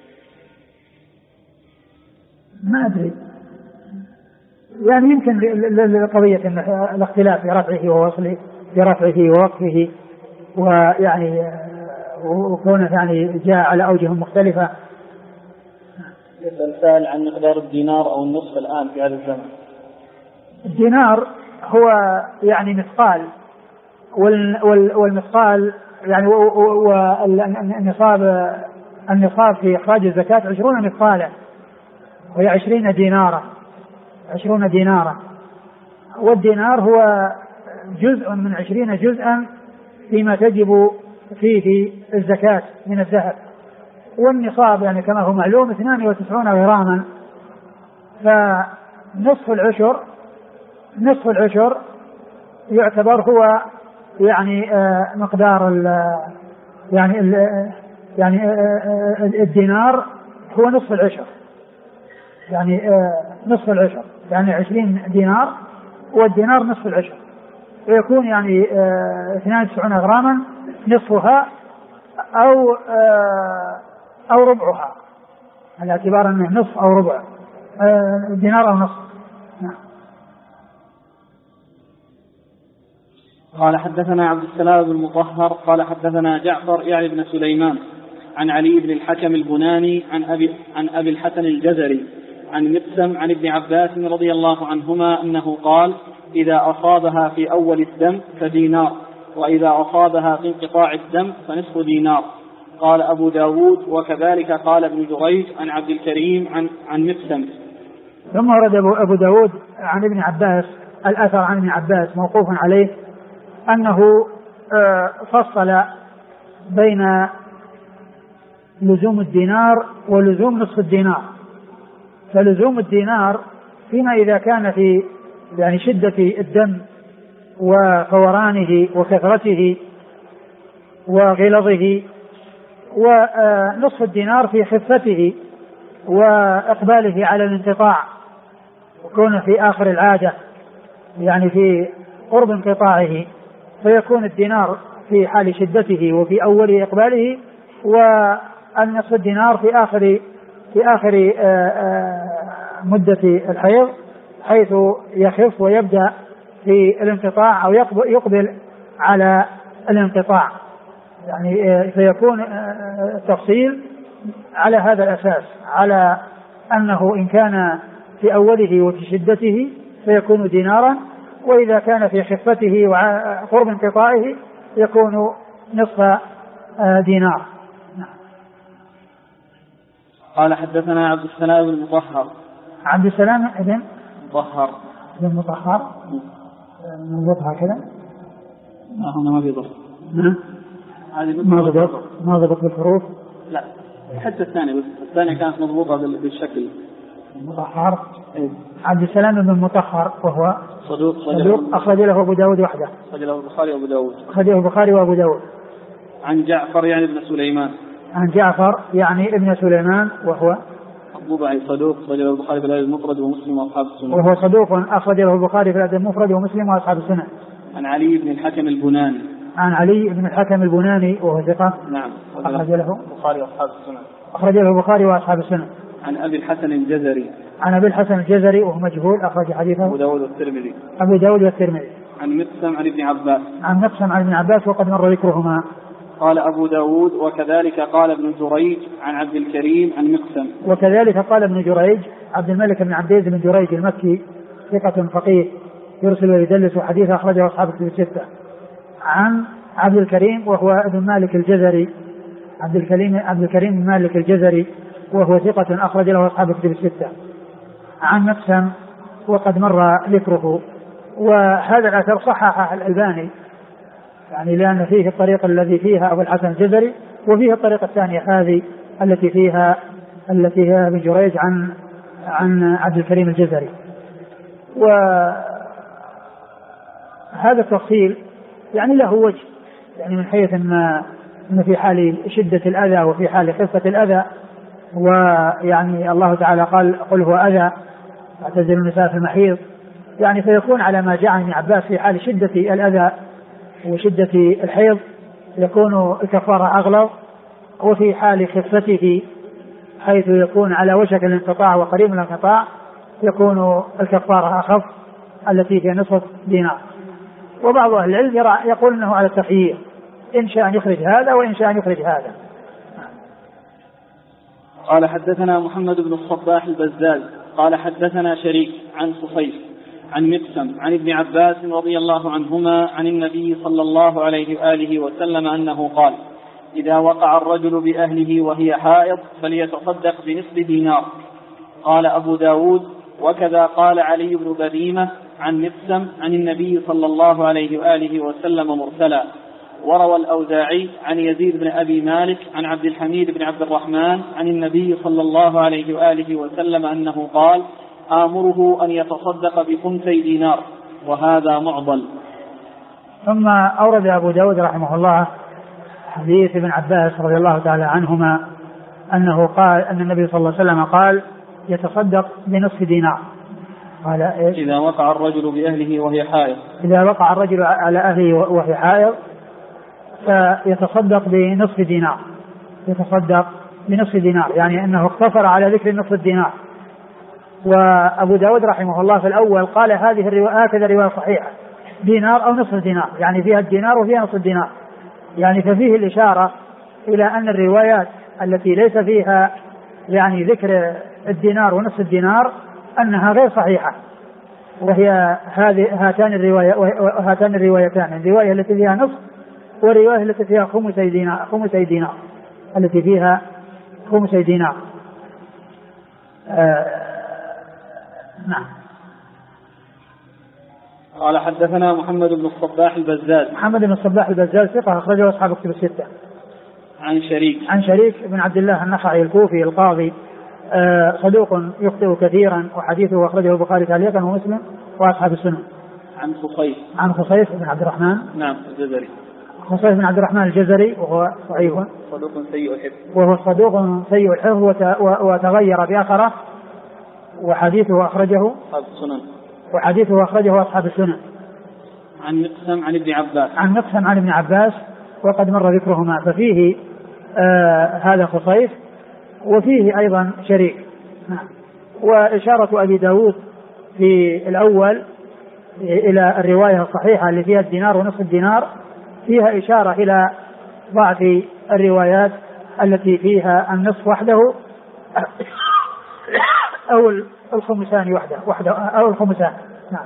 ما أدري، يعني يمكن لقضية الاختلاف في رفعه ووصله، في رفعه ووقفه، ويعني وكونه يعني جاء على أوجه مختلفة.
يسأل سائل عن مقدار الدينار أو النصف الآن في هذا الزمن.
الدينار هو يعني مثقال، والمثقال يعني النصاب في إخراج الزكاة 20 مثقالا، وهي 20 دينارا. والدينار هو جزء من 20 جزءا فيما تجب فيه الزكاة من الذهب. والنصاب يعني كما هو معلوم 92 غراما، فنصف العشر يعتبر هو يعني مقدار الدينار هو نصف العشر، يعني نصف العشر يعني 20 دينار، والدينار نصف العشر، ويكون يعني 92 غراما نصفها أو ربعها، على اعتبار أنه نصف أو ربع دينار أو نصف. نعم.
قال حدثنا عبد السلام بن المطهر قال حدثنا جعفر يعني بن سليمان عن علي بن الحكم البناني عن أبي الحسن الجزري عن مقسم عن ابن عباس رضي الله عنهما أنه قال إذا أصابها في أول الدم فدينار، وإذا أصابها في انقطاع الدم فنصف دينار. قال أبو داود وكذلك قال ابن جريج عن عبد الكريم عن مقسم.
ثم ورد أبو داود عن ابن عباس الأثر عن ابن عباس موقوف عليه أنه فصل بين لزوم الدينار ولزوم نصف الدينار. فلزوم الدينار فيما إذا كان في يعني شدة الدم وفورانه وكثرته وغلظه، ونصف الدينار في خفته وإقباله على الانقطاع وكونه في آخر العادة، يعني في قرب انقطاعه، فيكون الدينار في حال شدته وفي أول إقباله، والنصف الدينار في آخر مدة الحيض حيث يخف ويبدأ في الانقطاع أو يقبل على الانقطاع، يعني فيكون التفصيل على هذا الأساس، على أنه إن كان في أوله وفي شدته فيكون دينارا، وإذا كان في خفته وقرب انقطاعه يكون نصف دينار.
قال حدثنا عبد السلام بن مطهر.
عبد السلام بن
مطهر
بن مطهر نضبطها كذا.
هنا ما في ضبط.
ما ضبط بالحروف.
لا حتى الثانية، بس الثانية كانت مضبوطة بالشكل.
مطهر. عبد السلام بن مطهر وهو
صدوق
أخرج له أبو داود وحده.
أخرج له البخاري وأبو داود.
أخرجه البخاري وأبو داود.
عن جعفر يعني ابن سليمان.
عن جعفر يعني ابن سليمان وهو
صدوق أخرج له البخاري في الأدب المفرد ومسلم وأصحاب السنن.
وهو صدوق أخرج له البخاري في الأدب المفرد ومسلم وأصحاب السنن.
عن علي بن الحكم البناني.
عن علي بن الحكم البناني وهو ثقة.
نعم.
أخرج له
البخاري وأصحاب السنن.
أخرج له البخاري وأصحاب السنن.
عن أبي الحسن الجزري.
عن أبي الحسن الجزري وهو مجهول أخرج حديثه
أبو داود والترمذي.
أبو داود والترمذي.
عن مقسم عن ابن عباس.
عن مقسم عن ابن عباس وقد مر ذكرهما.
قال أبو داود وكذلك قال ابن جريج عن عبد الكريم عن مقسم.
وكذلك قال ابن جريج عبد الملك بن عبد بن جريج المكي ثقة فقيه يرسل ويدلس وحديث أخرجه أصحاب الكتب الستة. عن عبد الكريم وهو ابن مالك الجزري، عبد الكريم بن مالك الجزري وهو ثقة أخرج له أصحاب الكتب الستة. عن مقسم وقد مر ذكره، وهذا الأثر صححه الألباني، يعني لأن فيه الطريق الذي فيها أبو الحسن الجزري، وفيه الطريقة الثانية هذه التي فيها ابن جريج عن عبد الكريم الجزري. وهذا التفصيل يعني له وجه، يعني من حيث أن في حال شدة الأذى وفي حال خفة الأذى، ويعني الله تعالى قل هو أذى اعتزلوا النساء في المحيض، يعني فيكون على ما جاء عن ابن عباس في حال شدة الأذى وشدة الحيض يكون الكفارة أغلظ، وفي حال خفته حيث يكون على وشك الانقطاع وقريب من الانقطاع يكون الكفارة أخف التي هي نصف دينار. وبعض أهل العلم يقول أنه على التخيير، إن شاء أن يخرج هذا وإن شاء أن يخرج هذا.
قال حدثنا محمد بن الصباح البزاز قال حدثنا شريك عن صفيف عن مقسم عن ابن عباس رضي الله عنهما عن النبي صلى الله عليه وآله وسلم أنه قال: إذا وقع الرجل بأهله وهي حائض فليتصدق بنصف دينار. قال أبو داود: وكذا قال علي بن بديمة عن مقسم عن النبي صلى الله عليه وآله وسلم مرسلا. وروى الأوزاعي عن يزيد بن أبي مالك عن عبد الحميد بن عبد الرحمن عن النبي صلى الله عليه وآله وسلم أنه قال: آمره أن يتصدق بخمسي دينار، وهذا معضل.
ثم أورد أبو داود رحمه الله حديث ابن عباس رضي الله تعالى عنهما أنه قال أن النبي صلى الله عليه وسلم قال: يتصدق بنصف دينار. قال إيش؟
إذا وقع الرجل بأهله وهي حائض.
إذا وقع الرجل على أهله وهي حائض فيتصدق بنصف دينار. يتصدق بنصف دينار، يعني أنه اقتصر على ذكر نصف الدينار. وأبو داود رحمه الله في الأول قال هكذا رواية صحيحة، دينار أو نصف الدينار، يعني فيها الدينار وفيها نصف الدينار، يعني ففيه الإشارة إلى أن الروايات التي ليس فيها يعني ذكر الدينار ونصف الدينار أنها غير صحيحة، وهي هاتان الروايتان، الرواية التي فيها نصف والرواية التي فيها خمسي دينار التي فيها خمسي دينار. نعم.
قال حدثنا محمد بن الصباح البزاز.
محمد بن الصباح البزاز ثقة أخرجه أصحاب الكتب الستة.
عن
شريك بن عبد الله النخعي الكوفي القاضي، صدوق يخطئ كثيرا وحديثه أخرجه البخاري تعليقا ومسلم وأصحاب السنن. عن خصيف بن عبد الرحمن.
نعم الجزري.
خصيف بن عبد الرحمن الجزري وهو ضعيف،
صدوق سيء الحفظ.
وهو صدوق سيء الحفظ وتغير بآخره، وحديثه أخرجه أصحاب السنن.
عن مقسم عن
ابن عباس وقد مر ذكرهما، ففيه هذا خصيف وفيه أيضا شريك. وإشارة أبي داود في الأول إلى الرواية الصحيحة اللي فيها الدينار ونصف الدينار فيها إشارة إلى ضعف الروايات التي فيها النصف وحده أو الخمسان وحده أو الخمسان. نعم.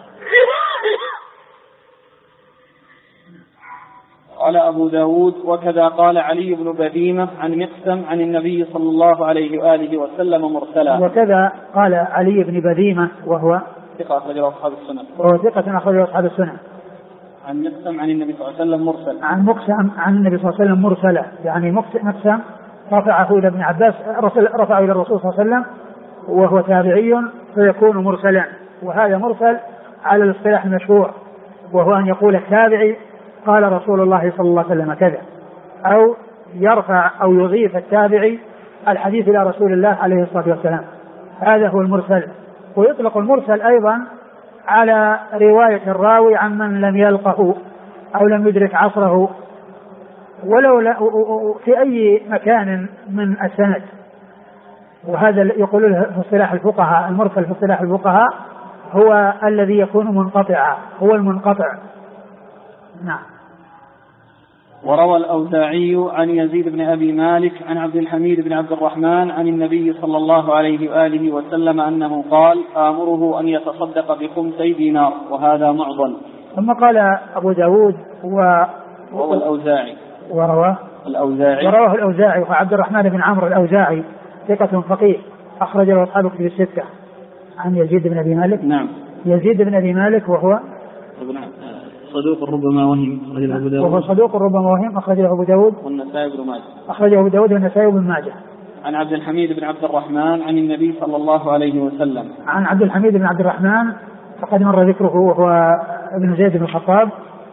قال أبو داود وكذا قال علي بن بديمة عن مقسم عن النبي صلى الله عليه وآله وسلم مرسلا.
وكذا قال علي بن بديمة وهو
ثقة أخرجه أصحاب السنن.
وهو ثقة أخرجه أصحاب السنن.
عن مقسم عن النبي صلى الله عليه وسلم مرسل.
عن مقسم عن النبي صلى الله عليه وسلم مرسلا، يعني مقسم رفعه إلى ابن عباس، رفعه إلى الرسول صلى الله عليه وسلم وهو تابعي فيكون مرسلا. وهذا مرسل على الاصطلاح المشهور، وهو أن يقول التابعي قال رسول الله صلى الله عليه وسلم كذا، أو يرفع أو يضيف التابعي الحديث إلى رسول الله عليه الصلاة والسلام. هذا هو المرسل. ويطلق المرسل أيضا على رواية الراوي عن من لم يلقه أو لم يدرك عصره ولو في أي مكان من السند. وهذا يقول له في اصطلاح الفقهاء، المرسل في اصطلاح الفقهاء هو الذي يكون منقطعا، هو المنقطع. نعم.
وروى الأوزاعي عن يزيد بن أبي مالك عن عبد الحميد بن عبد الرحمن عن النبي صلى الله عليه وآله وسلم أنه قال آمره أن يتصدق بخمسي دينار، وهذا معضل.
ثم قال أبو داود
وروى الأوزاعي
ورواه الأوزاعي وعبد الرحمن بن عمرو الأوزاعي ثقة فقيه أخرجه أصحاب كتب الستة. عن يزيد بن أبي مالك.
نعم.
يزيد بن أبي مالك وهو
صدوق ربما وهم،
وهو صدوق ربما وهم، أخرجه أبو داود
والنسائي بن ماجه.
أخرجه أبو داود والنسائي بن ماجه.
عن عبد الحميد بن عبد الرحمن عن النبي صلى الله عليه وسلم.
عن عبد الحميد بن عبد الرحمن فقد مر ذكره، وهو ابن زيد بن الخطاب،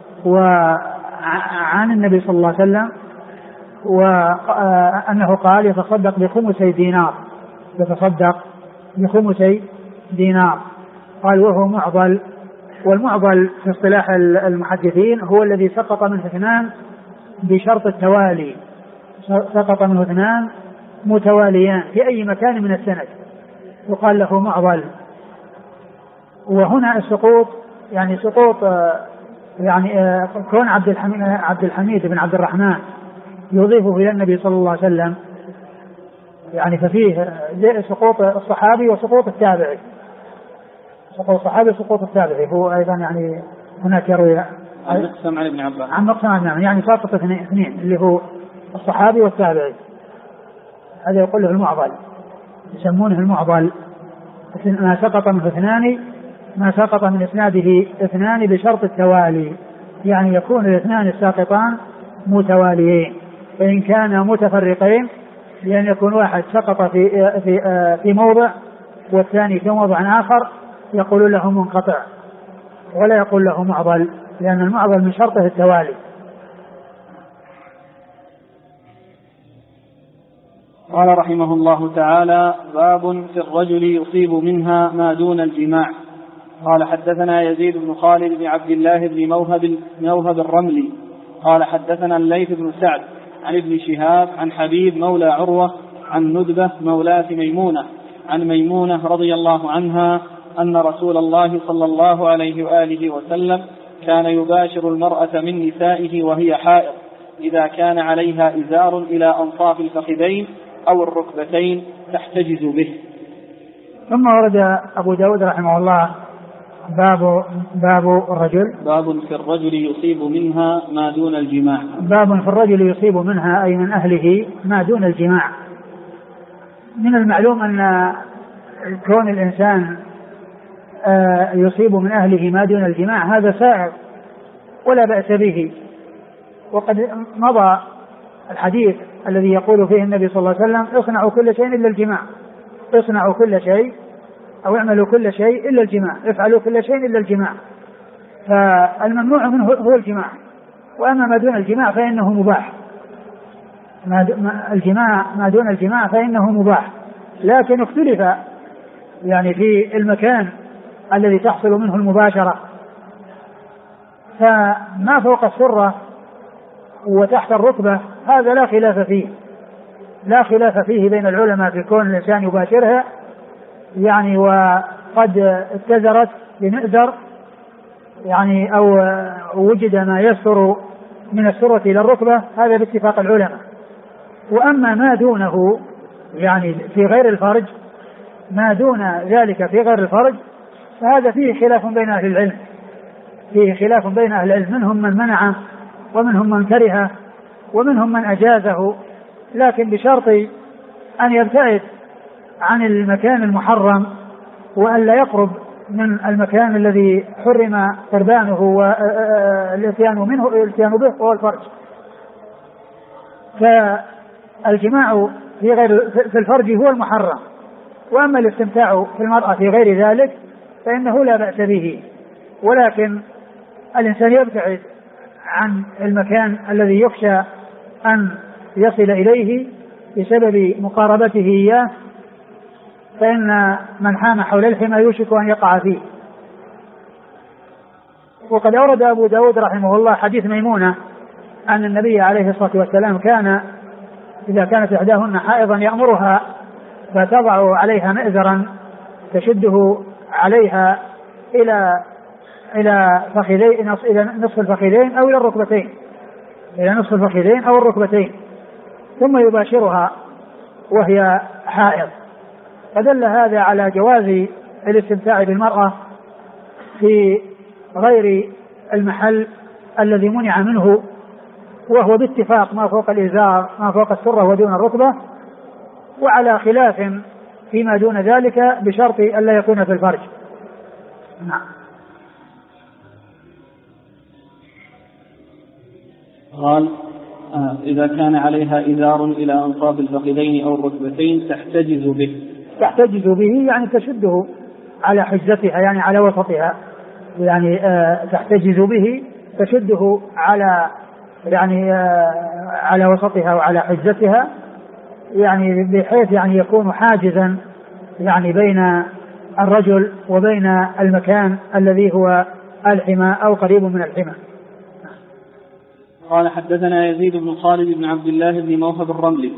وعن النبي صلى الله عليه وسلم وأنه قال يتصدق بخمسي دينار، يتصدق بخمسي دينار. قال وهو معضل. والمعضل في اصطلاح المحدثين هو الذي سقط منه اثنان بشرط التوالي، سقط منه اثنان متواليان في أي مكان من السند يقال له معضل. وهنا السقوط يعني سقوط يعني كون عبد الحميد بن عبد الرحمن يضيفه إلى النبي صلى الله عليه وسلم، يعني ففيه سقوط الصحابي وسقوط التابعي، سقوط الصحابي وسقوط التابعي. هو أيضا يعني هناك يروي
عن مقسم عن ابن عباس،
عن مقسم عن ابن، يعني سقط اثنين اللي هو الصحابي والتابعي. هذا يقول له المعضل، يسمونه المعضل. ما سقط منه اثنان، ما سقط من إسناده اثنان بشرط التوالي، يعني يكون الاثنان الساقطان متواليين. فإن كان متفرقين لأن يكون واحد سقط في موضع والثاني في موضع آخر يقول له منقطع ولا يقول له معضل، لأن المعضل من شرطه التوالي.
قال رحمه الله تعالى: باب في الرجل يصيب منها ما دون الجماع. قال حدثنا يزيد بن خالد بن عبد الله بن موهب الرملي قال حدثنا الليث بن سعد عن ابن شهاب عن حبيب مولى عروة عن ندبة مولاة ميمونة عن ميمونة رضي الله عنها أن رسول الله صلى الله عليه وآله وسلم كان يباشر المرأة من نسائه وهي حائض إذا كان عليها إزار إلى أنصاف الفخذين أو الركبتين تحتجز به.
ثم ورد أبو داود رحمه الله باب الرجل،
باب في الرجل يصيب منها ما دون الجماع.
باب في الرجل يصيب منها أي من أهله ما دون الجماع. من المعلوم أن كون الإنسان يصيب من أهله ما دون الجماع هذا سائغ ولا بأس به، وقد مضى الحديث الذي يقول فيه النبي صلى الله عليه وسلم: اصنعوا كل شيء إلا الجماع، اصنعوا كل شيء أو اعملوا كل شيء إلا الجماع، افعلوا كل شيء إلا الجماع. فالممنوع منه هو الجماع، وأما ما دون الجماع فإنه مباح. الجماع ما دون الجماع فإنه مباح، لكن اختلف يعني في المكان الذي تحصل منه المباشرة. فما فوق السرة وتحت الركبة هذا لا خلاف فيه بين العلماء في كون الإنسان يباشرها يعني وقد اتزرت بمئزر يعني أو وجد ما يستر من السرة إلى الركبة، هذا باتفاق العلماء. وأما ما دونه يعني في غير الفرج، ما دون ذلك في غير الفرج، فهذا فيه خلاف بين أهل العلم، فيه خلاف بين أهل العلم، منهم من منعه ومنهم من كرهه ومنهم من أجازه، لكن بشرط أن يبتعد عن المكان المحرم وأن لا يقرب من المكان الذي حرم قربانه والاتيان منه الاتيان به وهو الفرج. فالجماع في الفرج هو المحرم، وأما الاستمتاع في المرأة في غير ذلك فإنه لا بأس به، ولكن الإنسان يبتعد عن المكان الذي يخشى أن يصل إليه بسبب مقاربته إياه، فإن من حام حول الحمى يوشك أن يقع فيه. وقد أورد أبو داود رحمه الله حديث ميمونة أن النبي عليه الصلاة والسلام كان إذا كانت إحداهن حائضا يأمرها فتضع عليها مئزرا تشده عليها إلى فخذين، إلى نصف الفخذين أو إلى الركبتين، إلى نصف الفخذين أو الركبتين، ثم يباشرها وهي حائض. فدل هذا على جواز الاستمتاع بالمرأة في غير المحل الذي منع منه، وهو باتفاق ما فوق الإزار ما فوق السرة ودون الركبة، وعلى خلاف فيما دون ذلك بشرط ألا يكون في الفرج. نعم.
قال إذا كان عليها إزار إلى أنصاف الفخذين أو الركبتين تحتجز به
يعني تشده على حجتها، يعني على وسطها، يعني تحتجز به تشده على يعني على وسطها وعلى حجتها، يعني بحيث يعني يكون حاجزا يعني بين الرجل وبين المكان الذي هو الحمى أو قريب من الحمى.
قال حدثنا يزيد بن خالد بن عبد الله بن موهب الرملي.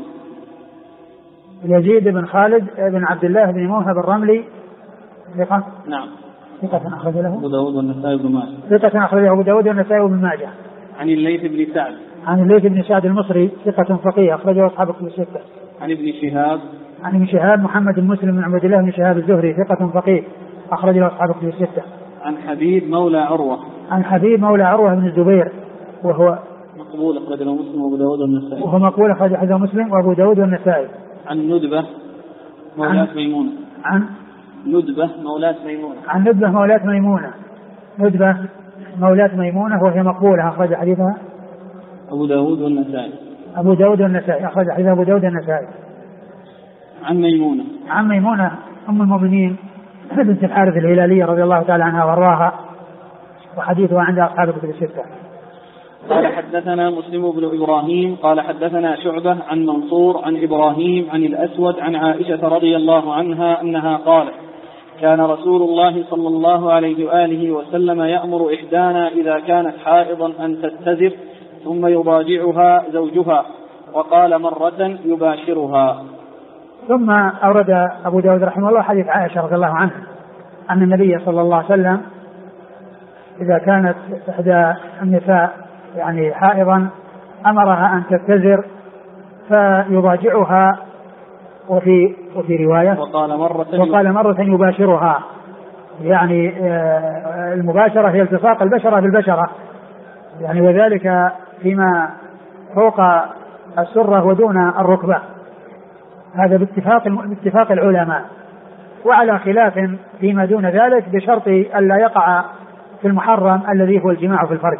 يزيد بن خالد بن عبد الله بن موهب الرملي ثقة.
نعم.
ثقة أخرج له
أبو داود والنسائي بن ماجه.
ثقة أخرجه أبو داود والنسائي بن ماجه.
عن الليث بن سعد.
عن الليث بن سعد المصري ثقة فقيه أخرجه أصحاب الكتب الستة.
عن ابن شهاب.
عن ابن شهاب محمد بن مسلم بن عبد الله بن شهاب الزهري ثقة فقيه أخرجه أصحاب الكتب الستة.
عن حبيب مولى عروة.
عن حبيب مولى عروة بن الزبير وهو
مقبول أخرجه مسلم وأبو داود والنسائي.
وهو مقبول أخرجه مسلم وأبو داود والنسائي.
عن ندبة مولاة ميمونة.
عن
ندبة مولاة ميمونة.
عن ندبة مولاة ميمونة. ندبة مولاة ميمونة وهي مقبولة أخرج حديثها
أبو داود والنسائي.
أبو داود والنسائي أخرج حديث أبو داود والنسائي.
عن ميمونة.
عن ميمونة أم المؤمنين بنت الحارث الهلالية رضي الله تعالى عنها وارضاها، وحديثها عند أصحاب الكتب الستة.
قال حدثنا مسلم بن إبراهيم قال حدثنا شعبة عن منصور عن إبراهيم عن الأسود عن عائشة رضي الله عنها أنها قالت كان رسول الله صلى الله عليه وآله وسلم يأمر إحدانا إذا كانت حائضا أن تتزر ثم يضاجعها زوجها، وقال مرة يباشرها.
ثم أورد أبو داود رحمه الله حديث عائشة رضي الله عنها أن النبي صلى الله عليه وسلم إذا كانت إحدى النساء يعني حائضا أمرها أن تتزر فيضاجعها، وفي رواية وقال مرة يباشرها، يعني المباشرة هي التصاق البشرة بالبشرة، يعني وذلك فيما فوق السرة ودون الركبة، هذا باتفاق العلماء، وعلى خلاف فيما دون ذلك بشرط ألا يقع في المحرم الذي هو الجماع في الفرج.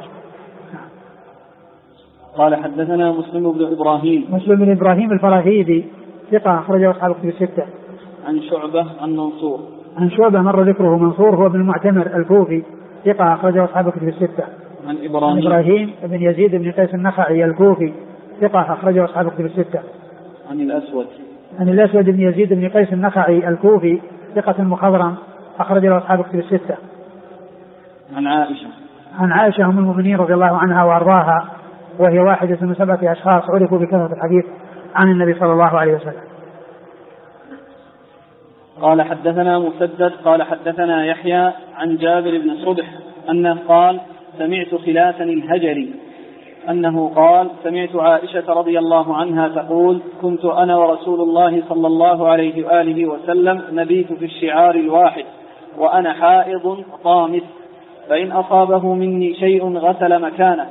قال حدثنا مسلم بن
إبراهيم الفراهيدي ثقة أخرجه أصحاب الكتب الستة.
عن شعبة عن منصور.
عن شعبة مر ذكره. منصور هو ابن المعتمر الكوفي ثقة أخرجه أصحاب الكتب الستة.
عن
إبراهيم بن يزيد بن قيس النخعي الكوفي ثقة أخرجه أصحاب الكتب الستة. عن الأسود بن يزيد بن قيس النخعي الكوفي ثقة مخضرم أخرجه أصحاب الكتب الستة. عن عائشة أم المؤمنين رضي الله عنها وأرضاها، وهي واحدة من 7 أشخاص عرفوا بكثرة الحديث عن النبي صلى الله عليه وسلم.
قال حدثنا مسدد قال حدثنا يحيى عن جابر بن صبح أنه قال سمعت خلافا الهجري أنه قال سمعت عائشة رضي الله عنها تقول كنت أنا ورسول الله صلى الله عليه وآله وسلم نبيت في الشعار الواحد وأنا حائض طامس فإن أصابه مني شيء غسل مكانه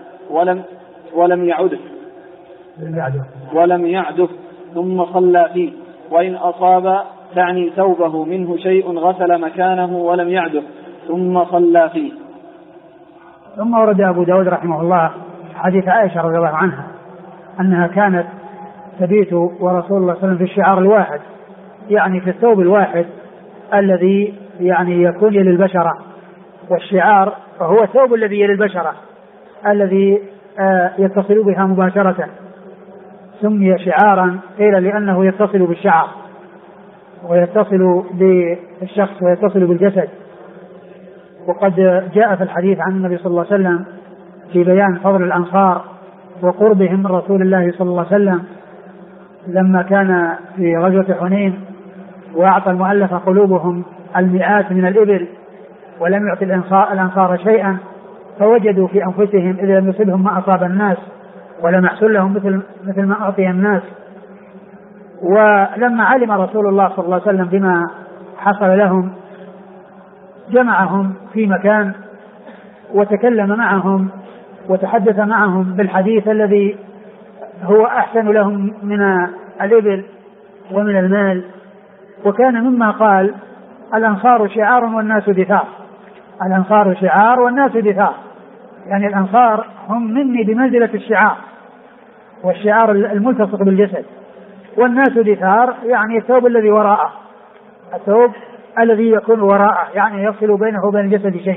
ولم يعده ثم صلى فيه وإن أصاب تعني ثوبه منه شيء غسل مكانه ولم يعده ثم صلى فيه.
ثم ورد أبو داود رحمه الله حديث عائشة رضي الله عنها أنها كانت تبيت ورسول الله صلى الله عليه وسلم في الشعار الواحد، يعني في الثوب الواحد الذي يعني يكون يلي البشرة، والشعار فهو الثوب الذي يلي البشرة الذي يتصل بها مباشرة، سمي شعارا قيل لأنه يتصل بالشعر ويتصل بالشخص ويتصل بالجسد. وقد جاء في الحديث عن النبي صلى الله عليه وسلم في بيان فضل الأنصار وقربهم من رسول الله صلى الله عليه وسلم لما كان في غزوة حنين وأعطى المؤلف قلوبهم المئات من الإبل ولم يعطي الأنصار شيئا، فوجدوا في أنفسهم إذا لم يصبهم ما أصاب الناس ولم يحصل لهم مثل ما أعطي الناس. ولما علم رسول الله صلى الله عليه وسلم بما حصل لهم جمعهم في مكان وتكلم معهم وتحدث معهم بالحديث الذي هو أحسن لهم من الإبل ومن المال. وكان مما قال الأنصار شعار والناس دثار، الأنصار شعار والناس دثار، يعني الأنصار هم مني بمنزلة الشعار والشعار الملتصق بالجسد، والناس دثار يعني الثوب الذي وراءه، الثوب الذي يكون وراءه يعني يفصل بينه وبين الجسد شيء.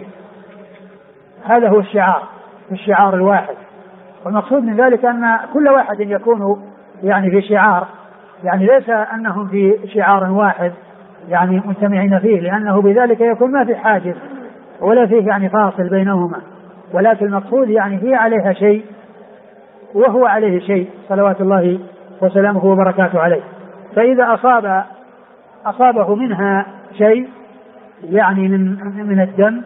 هذا هو الشعار في الشعار الواحد. والمقصود من ذلك أن كل واحد يكون يعني في شعار، يعني ليس أنهم في شعار واحد يعني مجتمعين فيه، لأنه بذلك يكون ما في حاجز ولا فيه يعني فاصل بينهما، ولكن المقصود يعني هي عليها شيء وهو عليه شيء صلوات الله وسلامه وبركاته عليه. فإذا أصابه منها شيء يعني من الدم،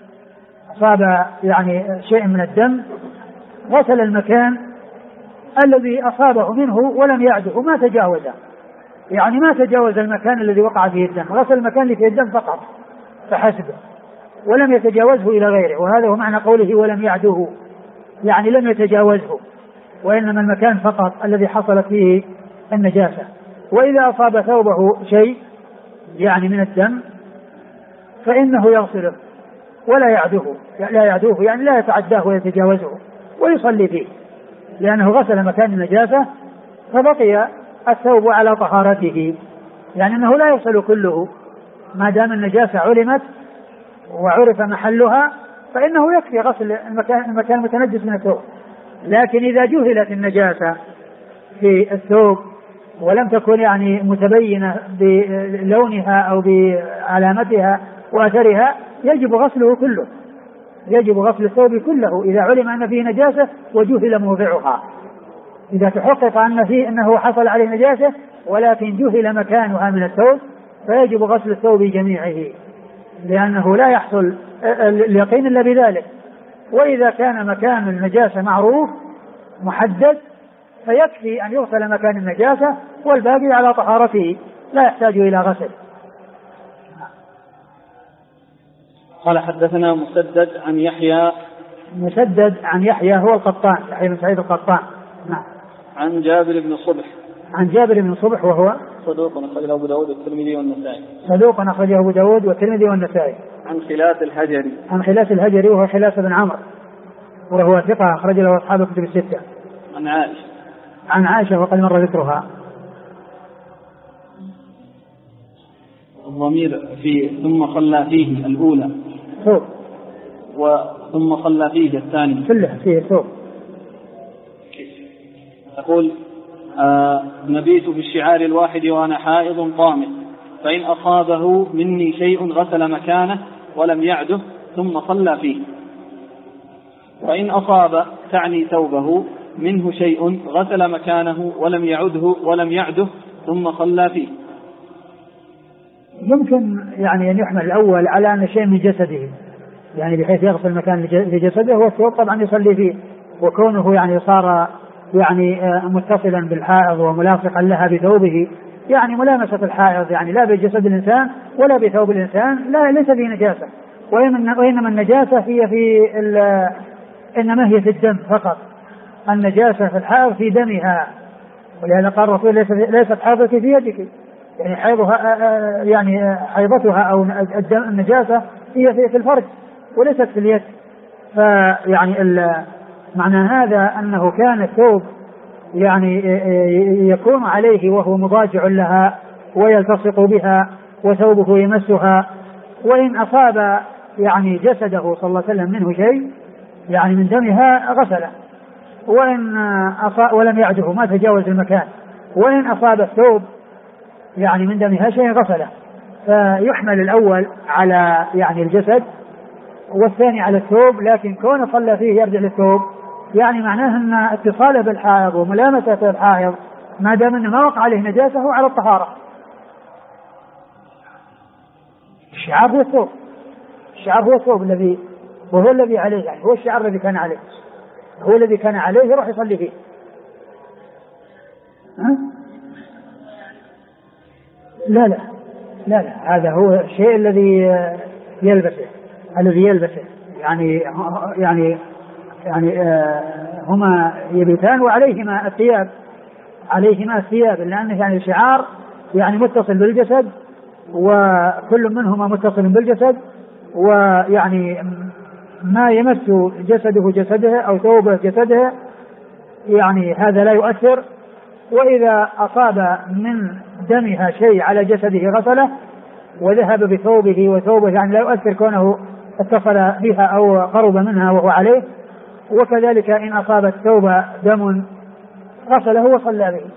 أصاب يعني شيء من الدم، غسل المكان الذي أصابه منه ولم يعده، ما تجاوزه، يعني ما تجاوز المكان الذي وقع فيه الدم، غسل المكان اللي فيه الدم فقط فحسبه ولم يتجاوزه إلى غيره. وهذا هو معنى قوله ولم يعده، يعني لم يتجاوزه، وإنما المكان فقط الذي حصلت فيه النجاسة. وإذا أصاب ثوبه شيء يعني من الدم فإنه يغسله ولا يعدوه، يعني لا يتعداه ويتجاوزه ويصلي فيه، لأنه غسل مكان النجاسة فبقي الثوب على طهارته، يعني أنه لا يغسل كله ما دام النجاسة علمت وعرف محلها، فإنه يكفي غسل المكان المتنجس من الثوب. لكن إذا جهلت النجاسة في الثوب ولم تكن يعني متبينة بلونها أو بعلامتها وأثرها يجب غسله كله، يجب غسل الثوب كله إذا علم أن فيه نجاسة وجهل موضعها. إذا تحقق أنه حصل عليه نجاسة ولكن جهل مكانها من الثوب فيجب غسل الثوب جميعه، لأنه لا يحصل اليقين إلا بذلك. وإذا كان مكان النجاسة معروف محدد فيكفي أن يغسل مكان النجاسة والباقي على طهارته لا يحتاج إلى غسل.
قال حدثنا مسدد عن يحيى.
مسدد عن يحيى هو القطان، يحيى بن سعيد القطان. نعم.
عن جابر بن صبح.
عن جابر بن صبح وهو
صدوق أخرجه أبو داود والترمذي والنسائي.
صدوق أخرجه أبو داود والترمذي والنسائي.
عن خلاف الهجري.
عن خلاف الهجري وهو خلاف بن عمرو وهو ثقة أخرج له أصحاب الكتب الستة.
عن عائشة.
عن عائشة وقد مر ذكرها.
الضمير في ثم صلى فيه الأولى
ثوب،
وثم صلى فيه الثاني
كله فيه ثوب.
يقول نبيت في الشعار الواحد وأنا حائض طامس فإن أصابه مني شيء غسل مكانه ولم يعده ثم صلى فيه. وإن أصاب تعني ثوبه منه شيء غسل مكانه ولم يعده ثم صلى فيه.
يمكن يعني أن يحمل الأول على أن شيء من جسده، يعني بحيث يغسل مكان لجسده، والثوب طبعا يصلي فيه، وكونه يعني صار يعني متصلا بالحائض وملاصقا لها بثوبه، يعني ملامسة الحائض يعني لا بجسد الإنسان ولا بثوب الإنسان لا ليس فيه نجاسة، وإنما النجاسة هي إنما هي في الدم فقط. النجاسة في الحائض في دمها، ولهذا قال الرسول ليست حائضتك في يدك، يعني حيضها يعني حيضتها أو النجاسة هي في الفرج وليست في اليد. فيعني معنى هذا أنه كان الثوب يعني يكون عليه وهو مضاجع لها ويلتصق بها وثوبه يمسها، وإن أصاب يعني جسده صلى الله عليه وسلم منه شيء يعني من دمها غسله، وإن ولم يعده ما تجاوز المكان، وإن أصاب الثوب يعني من دمها شيء غسله. فيحمل الأول على يعني الجسد والثاني على الثوب، لكن كون صلى فيه يرجع للثوب يعني معناه أن اتصاله بالحائض وملامسة الحائض ما دام أنه ما وقع عليه نجاسة هو على الطهارة. الشعار هو الثوب، الشعار هو الثوب الذي وهو الذي عليه، يعني هو الشعار الذي كان عليه، هو الذي كان عليه يروح يصلي فيه. لا لا لا لا، هذا هو الشيء الذي يلبسه يعني هما يبيتان وعليهما الثياب، لأنه يعني شعار يعني متصل بالجسد، وكل منهما متصل بالجسد، ويعني ما يمس جسده أو ثوبه جسده يعني هذا لا يؤثر، وإذا أصاب من دمها شيء على جسده غسله وذهب بثوبه وثوبه يعني لا يؤثر كونه اتصل بها أو قرب منها وهو عليه، وكذلك إن أصاب الثوب دم غسله وصلى به.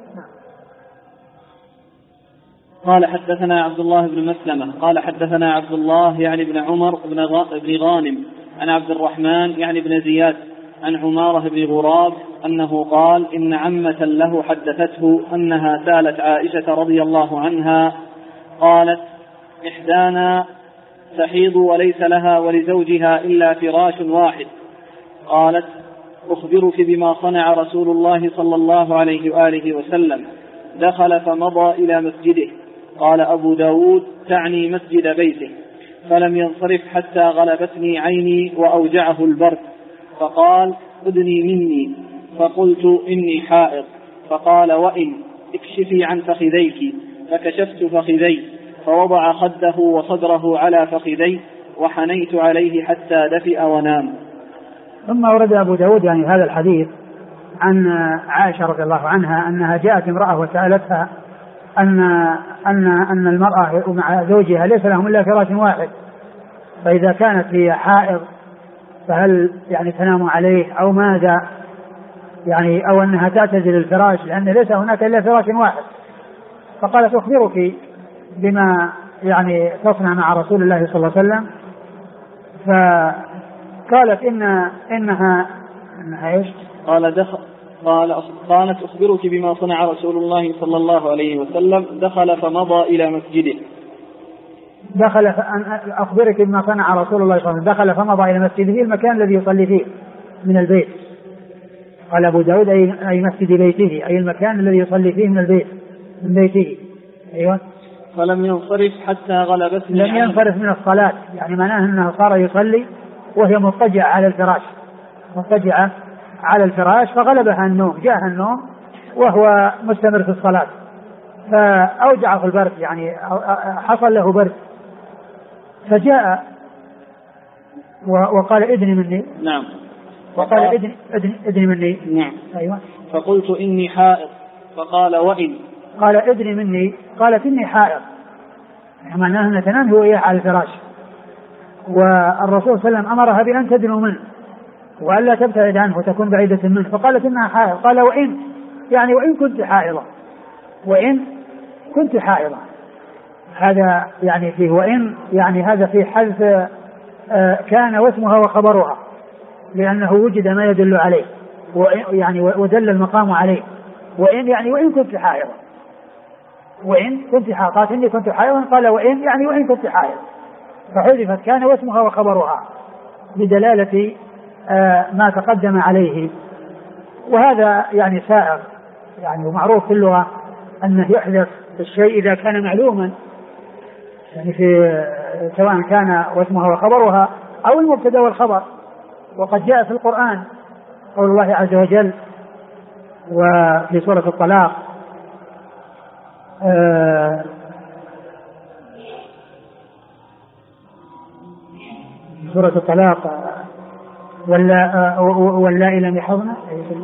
قال حدثنا عبد الله بن مسلمة قال حدثنا عبد الله يعني بن عمر بن غانم عن عبد الرحمن يعني بن زياد عن عمارة بن غراب أنه قال إن عمة له حدثته أنها سالت عائشة رضي الله عنها قالت إحدانا تحيض وليس لها ولزوجها إلا فراش واحد، قالت أخبرك بما صنع رسول الله صلى الله عليه وآله وسلم، دخل فمضى إلى مسجده. قال أبو داود تعني مسجد بيته، فلم ينصرف حتى غلبتني عيني وأوجعه البرد، فقال أدني مني، فقلت إني حائض، فقال وإن اكشفي عن فخذيك، فكشفت فخذي، فوضع خده وصدره على فخذي وحنيت عليه حتى دفئ ونام.
ثم ورد أبو داود يعني هذا الحديث عن عائشة رضي الله عنها أنها جاءت امرأة وسألتها أن المرأة مع زوجها ليس لهم إلا فراش واحد، فإذا كانت هي حائض فهل يعني تنام عليه أو ماذا، يعني أو أنها تعتزل الفراش لأن ليس هناك إلا فراش واحد. فقالت أخبرك بما يعني تصنع مع رسول الله صلى الله عليه وسلم، فقالت إنها إيش؟
قالت أخبرك بما صنع رسول الله صلى الله عليه وسلم، دخل فمضى إلى مسجده.
أخبرك بما صنع رسول الله صلى الله عليه وسلم، دخل فمضى إلى مسجده، المكان الذي يصلي فيه من البيت. قال أبو داود أي مسجد بيته، أي المكان الذي يصلي فيه من بيته. أيوة.
فلم ينصرف حتى غلبتني،
لم ينصرف من الصلاة، يعني معناه أنه صار يصلي وهي مضطجعة على الفراش، فغلبها النوم، جاءها النوم وهو مستمر في الصلاة، فأوجعه البرد، يعني حصل له برد، فجاء وقال ادني مني.
نعم.
وقال ادني مني.
نعم.
أيوة.
فقلت إني حائض، فقال وإن.
قال ادني مني، قالت إني حائض، معناه أن تنام هو إياه على الفراش، والرسول صلى الله عليه وسلم أمرها بأن تدنو منه وألا تبتعد عنه وتكون بعيدة منه، فقالت إنها حائض. قال وإن، يعني وإن كنت حائضة، هذا يعني فيه وإن، يعني هذا في حذف كان واسمها وخبرها، لأنه وجد ما يدل عليه يعني ودل المقام عليه. وإن يعني وإن كنت حائضة، وإن كنت حائض، إني كنت حائضا، قال وإن يعني وإن كنت حائض، فحذفت كان واسمها وخبرها بدلالة ما تقدم عليه. وهذا يعني سائغ يعني ومعروف في اللغة أنه يحذف الشيء إذا كان معلوما، يعني في سواء كان واسمها وخبرها أو المبتدأ والخبر. وقد جاء في القرآن قول الله عز وجل وفي سورة الطلاق سورة الطلاق واللائي لم يحضن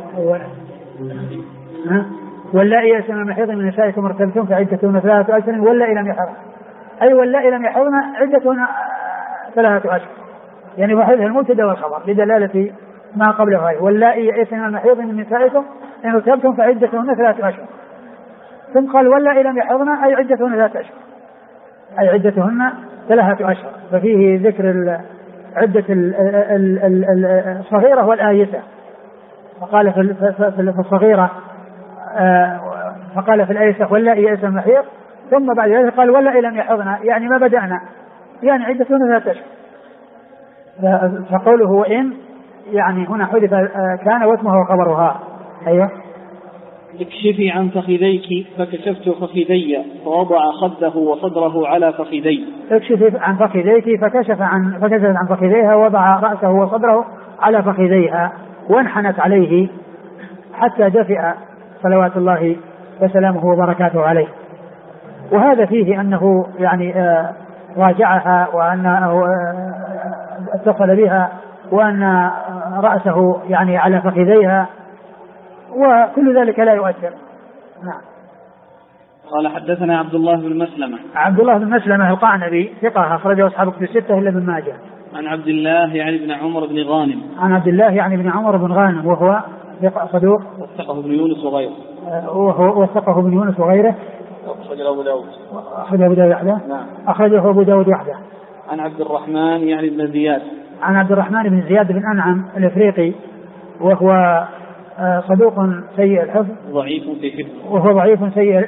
واللائي يئسن من المحيض من نسائكم ارتبتم فعدتهن 3 أشهر واللائي لم يحضن، أي واللائي لم يحضن عدتهن 3 أشهر، يعني وحذف المبتدأ والخبر لدلالة ما قبله. واللائي يئسن من المحيض من نسائكم إن ارتبتم فعدتهن 3 أشهر، ثم قال واللائي لم يحضن أي عدتهن 3 أشهر، أي عدتهن 3 أشهر، ففيه ذكر عدة الصغيرة والآيسة. فقال في الصغيرة فقال في الآيسة واللائي يئسن من المحيض، ثم بعد ذلك قال واللائي لم يحضن يعني ما بدأنا يعني عدتهن 3 أشهر. فقوله وإن يعني هنا حذف كان واسمها وخبرها. أيوة.
اكشفي عن فخذيك فكشفت فخذي فوضع خده وصدره على فخذي.
اكشفي عن فخذيك فكشفت عن فخذيها ووضع رأسه وصدره على فخذيها وانحنت عليه حتى دفئ صلوات الله وسلامه وبركاته عليه. وهذا فيه أنه يعني راجعها وأنه اتصل بها وأن رأسه يعني على فخذيها، وكل ذلك لا يؤثر. نعم.
قال حدثنا عبد الله بن مسلمة.
عبد الله بن مسلمة القعنبي ثقة أخرجه أصحاب كتب 6 إلا ابن ماجه.
عن عبد الله يعني بن عمر بن غانم.
عن عبد الله يعني بن عمر بن غانم وهو صدوق
وثقه ابن يونس وغيره.
وثقه ابن يونس وغيره.
أخرجه أبو داود.
أخرجه أبو داود وحده.
نعم.
أخرجه أبو داود وحده.
عن عبد الرحمن يعني بن زياد.
عن عبد الرحمن بن زياد بن أنعم الإفريقي وهو صدوق سيء الحفظ
ضعيف في حفظه.
وهو ضعيف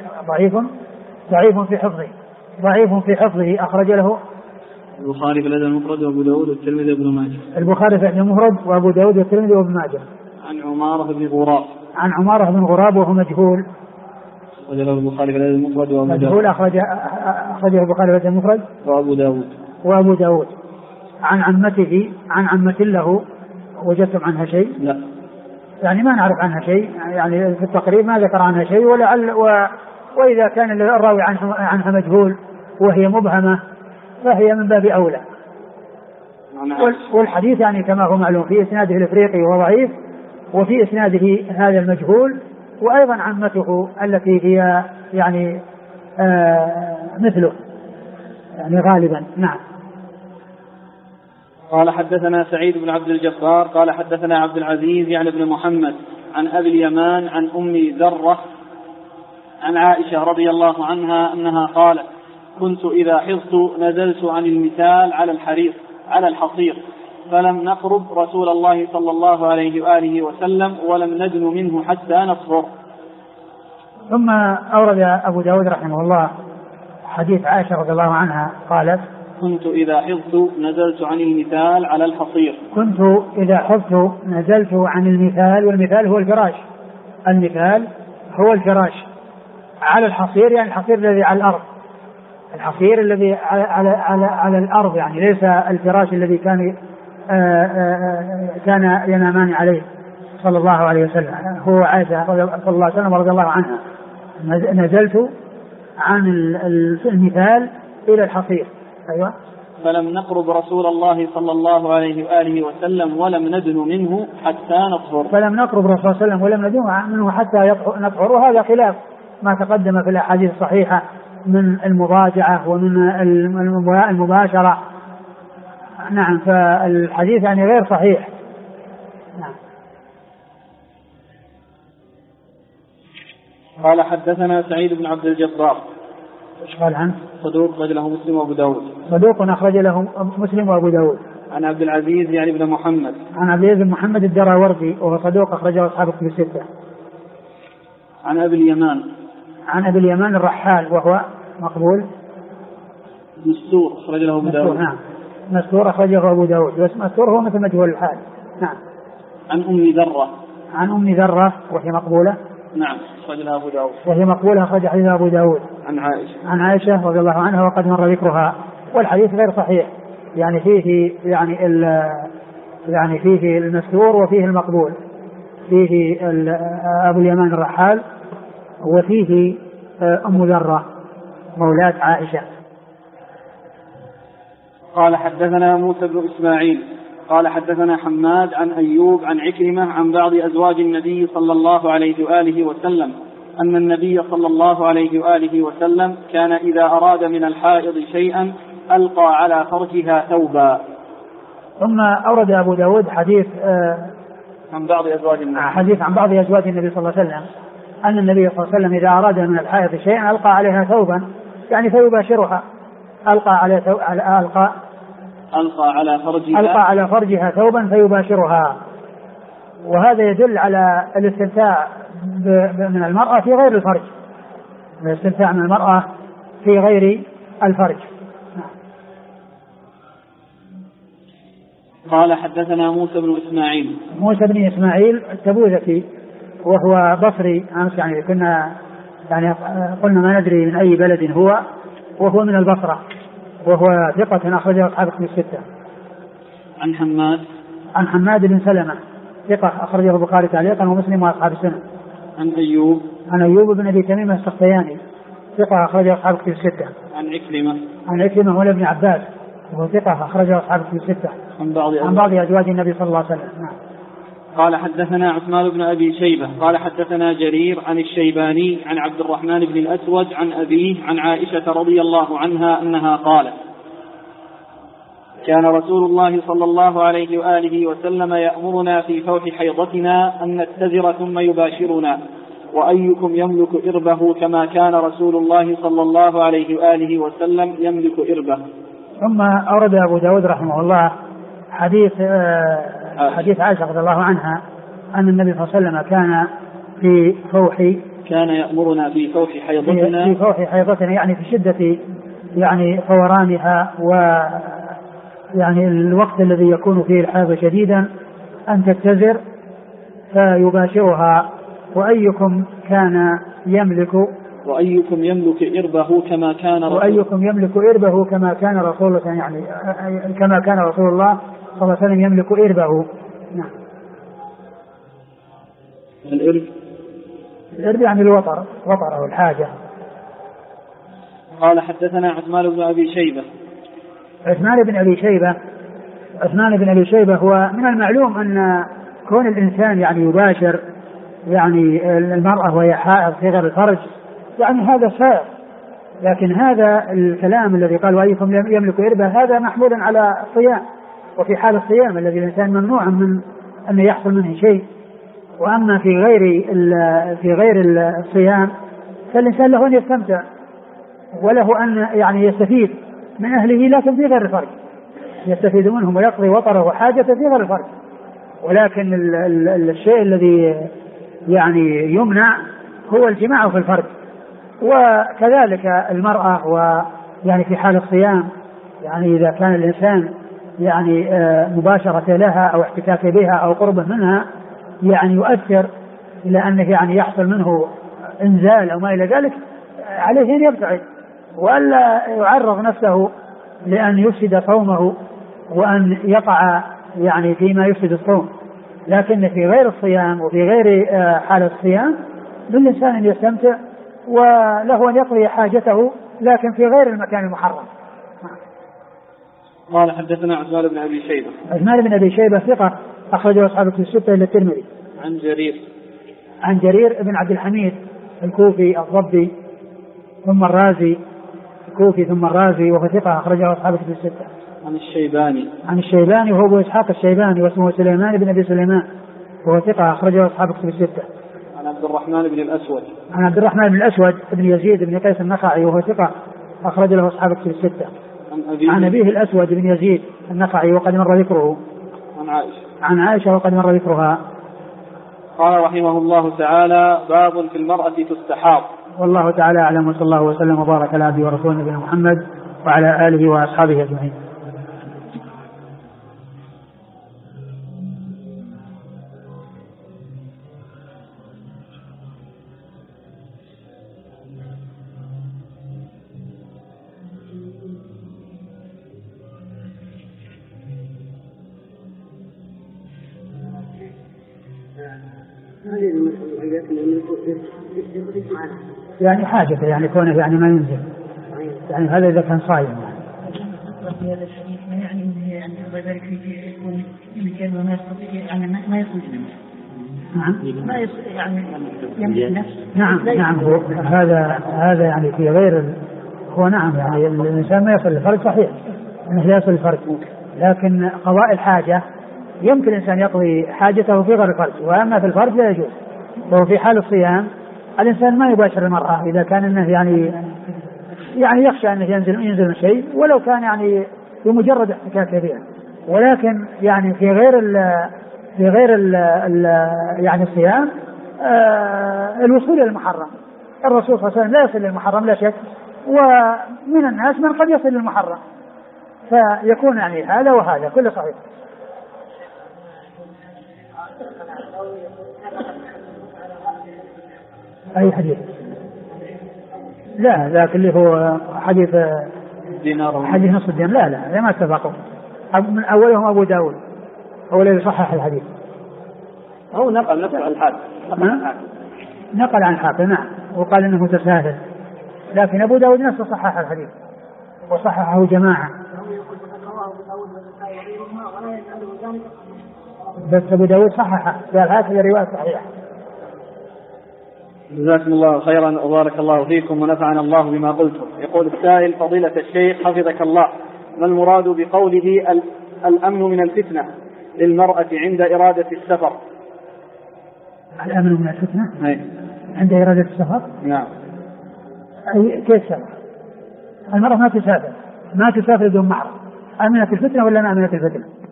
في حفظه أخرج له
البخاري في الأدب المفرد وأبو داود والترمذي وابن ماجه.
البخاري في الأدب المفرد وأبو داود والترمذي وابن ماجه.
عن عمارة بن غراب.
عن عمارة بن غراب وهو مجهول.
أخرج له البخاري في الأدب المفرد وأبو داود.
مجهول أخرجه البخاري في الأدب المفرد وأبو داود. عن عمة له وجدتم عنها شيء؟
لا.
يعني ما نعرف عنها شيء، يعني في التقريب ما ذكر عنها شيء، وإذا كان الراوي عنها مجهول وهي مبهمة فهي من باب أولى. والحديث يعني كما هو معلوم في إسناده الإفريقي وهو ضعيف، وفي إسناده هذا المجهول، وأيضا عمته التي هي يعني مثله يعني غالبا. نعم.
قال حدثنا سعيد بن عبد الجبار قال حدثنا عبد العزيز يعني بن محمد عن أبي اليمان عن أم ذرة عن عائشة رضي الله عنها أنها قالت كنت إذا حضت نزلت عن المثال على الحصير فلم نقرب رسول الله صلى الله عليه وآله وسلم ولم ندن منه حتى نصفر.
ثم أورد أبو داود رحمه الله حديث عائشة رضي الله عنها قالت
كنت إذا حضت نزلت عن المثال على الحصير.
كنت إذا حضت نزلت عن المثال، والمثال هو الفراش، المثال هو الفراش على الحصير، يعني الحصير الذي على الأرض، الحصير الذي على الأرض، يعني ليس الفراش الذي كان ينامان عليه صلى الله عليه وسلم. هو عائشة صلى الله عليه وسلم رضي الله عنها نزلت عن المثال إلى الحصير. أيوة.
فلم نقرب رسول الله صلى الله عليه وآله وسلم ولم ندن منه حتى نطهر.
فلم نقرب رسول الله صلى الله عليه وسلم ولم ندن منه حتى نطهر، وهذا خلاف ما تقدم في الأحاديث الصحيحة من المضاجعة ومن المباشرة. نعم. فالحديث يعني غير صحيح. نعم.
قال حدثنا سعيد بن عبد الجبار.
ايش قال عنه؟
صدوق أخرج له مسلم وأبو داود.
صدوق أخرج له مسلم وأبو داود.
عن عبد العزيز يعني بن محمد.
عن عبد العزيز بن محمد الدراوردي وهو صدوق أخرجه أصحاب الكتب 6.
عن أبي اليمان.
عن أبي اليمان الرحال وهو مقبول.
مستور أخرج له أبو داود.
نعم مستور أخرجه أبو داود، بس مستور هو مثل مجهول الحال. نعم.
عن أم ذرة.
عن أم ذرة وهي مقبولة.
نعم أخرج لها أبو داود.
وهي مقبولة أخرج حديث أبو داود.
عن عائشة.
عن عائشة رضي الله عنها وقد مر ذكرها، والحديث غير صحيح، يعني فيه يعني فيه المستور وفيه المقبول، فيه أبو اليمان الرحال وفيه أم ذرة مولاة عائشة.
قال حدثنا موسى بن إسماعيل قال حدثنا حماد عن أيوب عن عكرمة عن بعض أزواج النبي صلى الله عليه وآله وسلم أن النبي صلى الله عليه وآله وسلم كان إذا أراد من الحائض شيئا ألقى على فرجها ثوبا.
ثم أورد أبو داود حديث
عن بعض أزواج النبي،
حديث عن بعض أزواج النبي صلى الله عليه وسلم أن النبي صلى الله عليه وسلم إذا أراد من الحائض شيئا ألقى عليها ثوبا، يعني فيباشرها. ألقى على فرجها ثوبا فيباشرها، وهذا يدل على الاستمتاع من المرأة في غير الفرج، الاستمتاع من المرأة في غير الفرج.
قال حدثنا موسى بن
إسماعيل التبوذكي وهو بصري أمس، يعني كنا يعني قلنا ما ندري من أي بلد هو، وهو من البصرة، وهو ثقة أخرجه أصحاب الكتب الستة. عن حماد بن سلمة ثقة أخرجه البخاري تعليقا ومسلم وأصحاب السنة. عن أيوب بن أبي تميم السختياني ثقة أخرجه أصحاب الكتب الستة. عن عكرمة مولى ابن عباس وهو ثقة أخرجه أصحاب الكتب الستة. عن بعض أزواج النبي صلى الله عليه وسلم. نعم.
قال حدثنا عثمان بن أبي شيبة قال حدثنا جرير عن الشيباني عن عبد الرحمن بن الأسود عن أبيه عن عائشة رضي الله عنها أنها قالت: كان رسول الله صلى الله عليه وآله وسلم يأمرنا في فوح حيضتنا أن نتزر ثم يباشرنا، وأيكم يملك إربه كما كان رسول الله صلى الله عليه وآله وسلم يملك إربه.
ثم أورد أبو داود رحمه الله حديث عائشة رضي الله عنها أن النبي صلى الله عليه وسلم كان
يأمرنا في فوح حيضتنا،
في فوح حيضتنا يعني في شدة يعني فورانها، ويعني الوقت الذي يكون فيه الحيض شديدا أن تتزر فيباشرها. وأيكم يملك
إربه كما كان
رسول الله، يعني كما كان رسول الله صلى الله عليه وسلم يملك إربه. نعم. الإرب يعني الوطر أو الحاجة.
قال حدثنا عثمان بن أبي شيبة هو من المعلوم أن كون الإنسان يعني يباشر يعني المرأة وهي حائض في غير الفرج يعني هذا سائر، لكن هذا الكلام الذي قال وأيكم يملك إربه هذا محمول على الصيام، وفي حال الصيام الذي الإنسان ممنوع من أن يحصل منه شيء. وأما في غير الصيام فالإنسان له أن يستمتع وله أن يعني يستفيد من أهله، لكن في غير الفرج يستفيد منهم ويقضي وطره وحاجته في غير الفرج. ولكن الشيء الذي يعني يمنع هو الجماع في الفرج. وكذلك المرأة ويعني في حال الصيام يعني إذا كان الإنسان يعني مباشرة لها أو احتكاك بها أو قربه منها يعني يؤثر إلى أنه يعني يحصل منه إنزال أو ما إلى ذلك، عليه أن يبتعد وألا يعرض نفسه لأن يفسد صومه وأن يقع يعني فيما يفسد الصوم. لكن في غير الصيام وفي غير حالة الصيام بالإنسان أن يستمتع وله أن يقضي حاجته لكن في غير المكان المحرم. قال حدثنا عثمان بن
أبي شيبة ثقة أخرجه أصحاب الكتب الستة إلا الترمذي. عن جرير بن عبد الحميد الكوفي الضبي ثم الرازي، وهو ثقة أخرجه أصحاب الكتب الستة. عن الشيباني وهو أبو إسحاق الشيباني واسمه سليمان بن أبي سليمان وهو ثقة أخرجه أصحاب الكتب الستة.
عن عبد الرحمن
بن الأسود بن يزيد بن قيس النخعي وهو ثقة أخرج له أصحاب الكتب الستة. عن أبيه الأسود بن يزيد النخعي وقد مر ذكره. عن عائشة وقد مر ذكرها.
قال رحمه الله تعالى: باب في المرأة تستحاض.
والله تعالى أعلم، وصلى الله وسلم وبارك على عبده ورسوله نبينا محمد وعلى آله وأصحابه أجمعين. يعني حاجة يعني كونه يعني ما ينزل، يعني هذا إذا كان صايم
في هذا الحديث ما يعني أن ذلك يكون يمكن ما يستطيع يعني ما يخرج منه.
نعم.
ما يعني يملك نفسه.
نعم هذا يعني في غير هو نعم يعني الإنسان ما يصل الفرج صحيح أنه لا يصل الفرج، لكن قضاء الحاجة يمكن الإنسان يقضي حاجته في غير الفرج، وأما في الفرج لا يجوز. وهو في حال الصيام الإنسان ما يباشر المرأة إذا كان إنه يعني يخشى أنه ينزل من شيء، ولو كان يعني بمجرد احتكاك بها، ولكن يعني في غير ال يعني الصيام الوصول إلى المحرم. الرسول صلى الله عليه وسلم لا يصل للمحرم لا شك، ومن الناس من قد يصل للمحرم، فيكون يعني هذا وهذا كله صحيح. أي حديث؟ لا ذاك اللي هو حديث نصف الدين، لا ما اتفقوا. من أولهم أبو داود هو الذي صحح الحديث،
هو نقل
عن الحاكم نعم، وقال إنه متساهل، لكن أبو داود نفسه صحح الحديث وصححه جماعة، بس أبو داود صححه قال هذه رواية صحيحة.
جزاكم الله خيرا وبارك الله فيكم ونفعنا الله بما قلتم. يقول السائل: فضيلة الشيخ حفظك الله، ما المراد بقوله الأمن من الفتنة للمرأة عند إرادة السفر؟
الأمن من الفتنة عند إرادة السفر؟
نعم.
أي كيف سفر؟ المرأة ما تسافر بدون محرم، أمنة الفتنة ولا ما أمنة الفتنة؟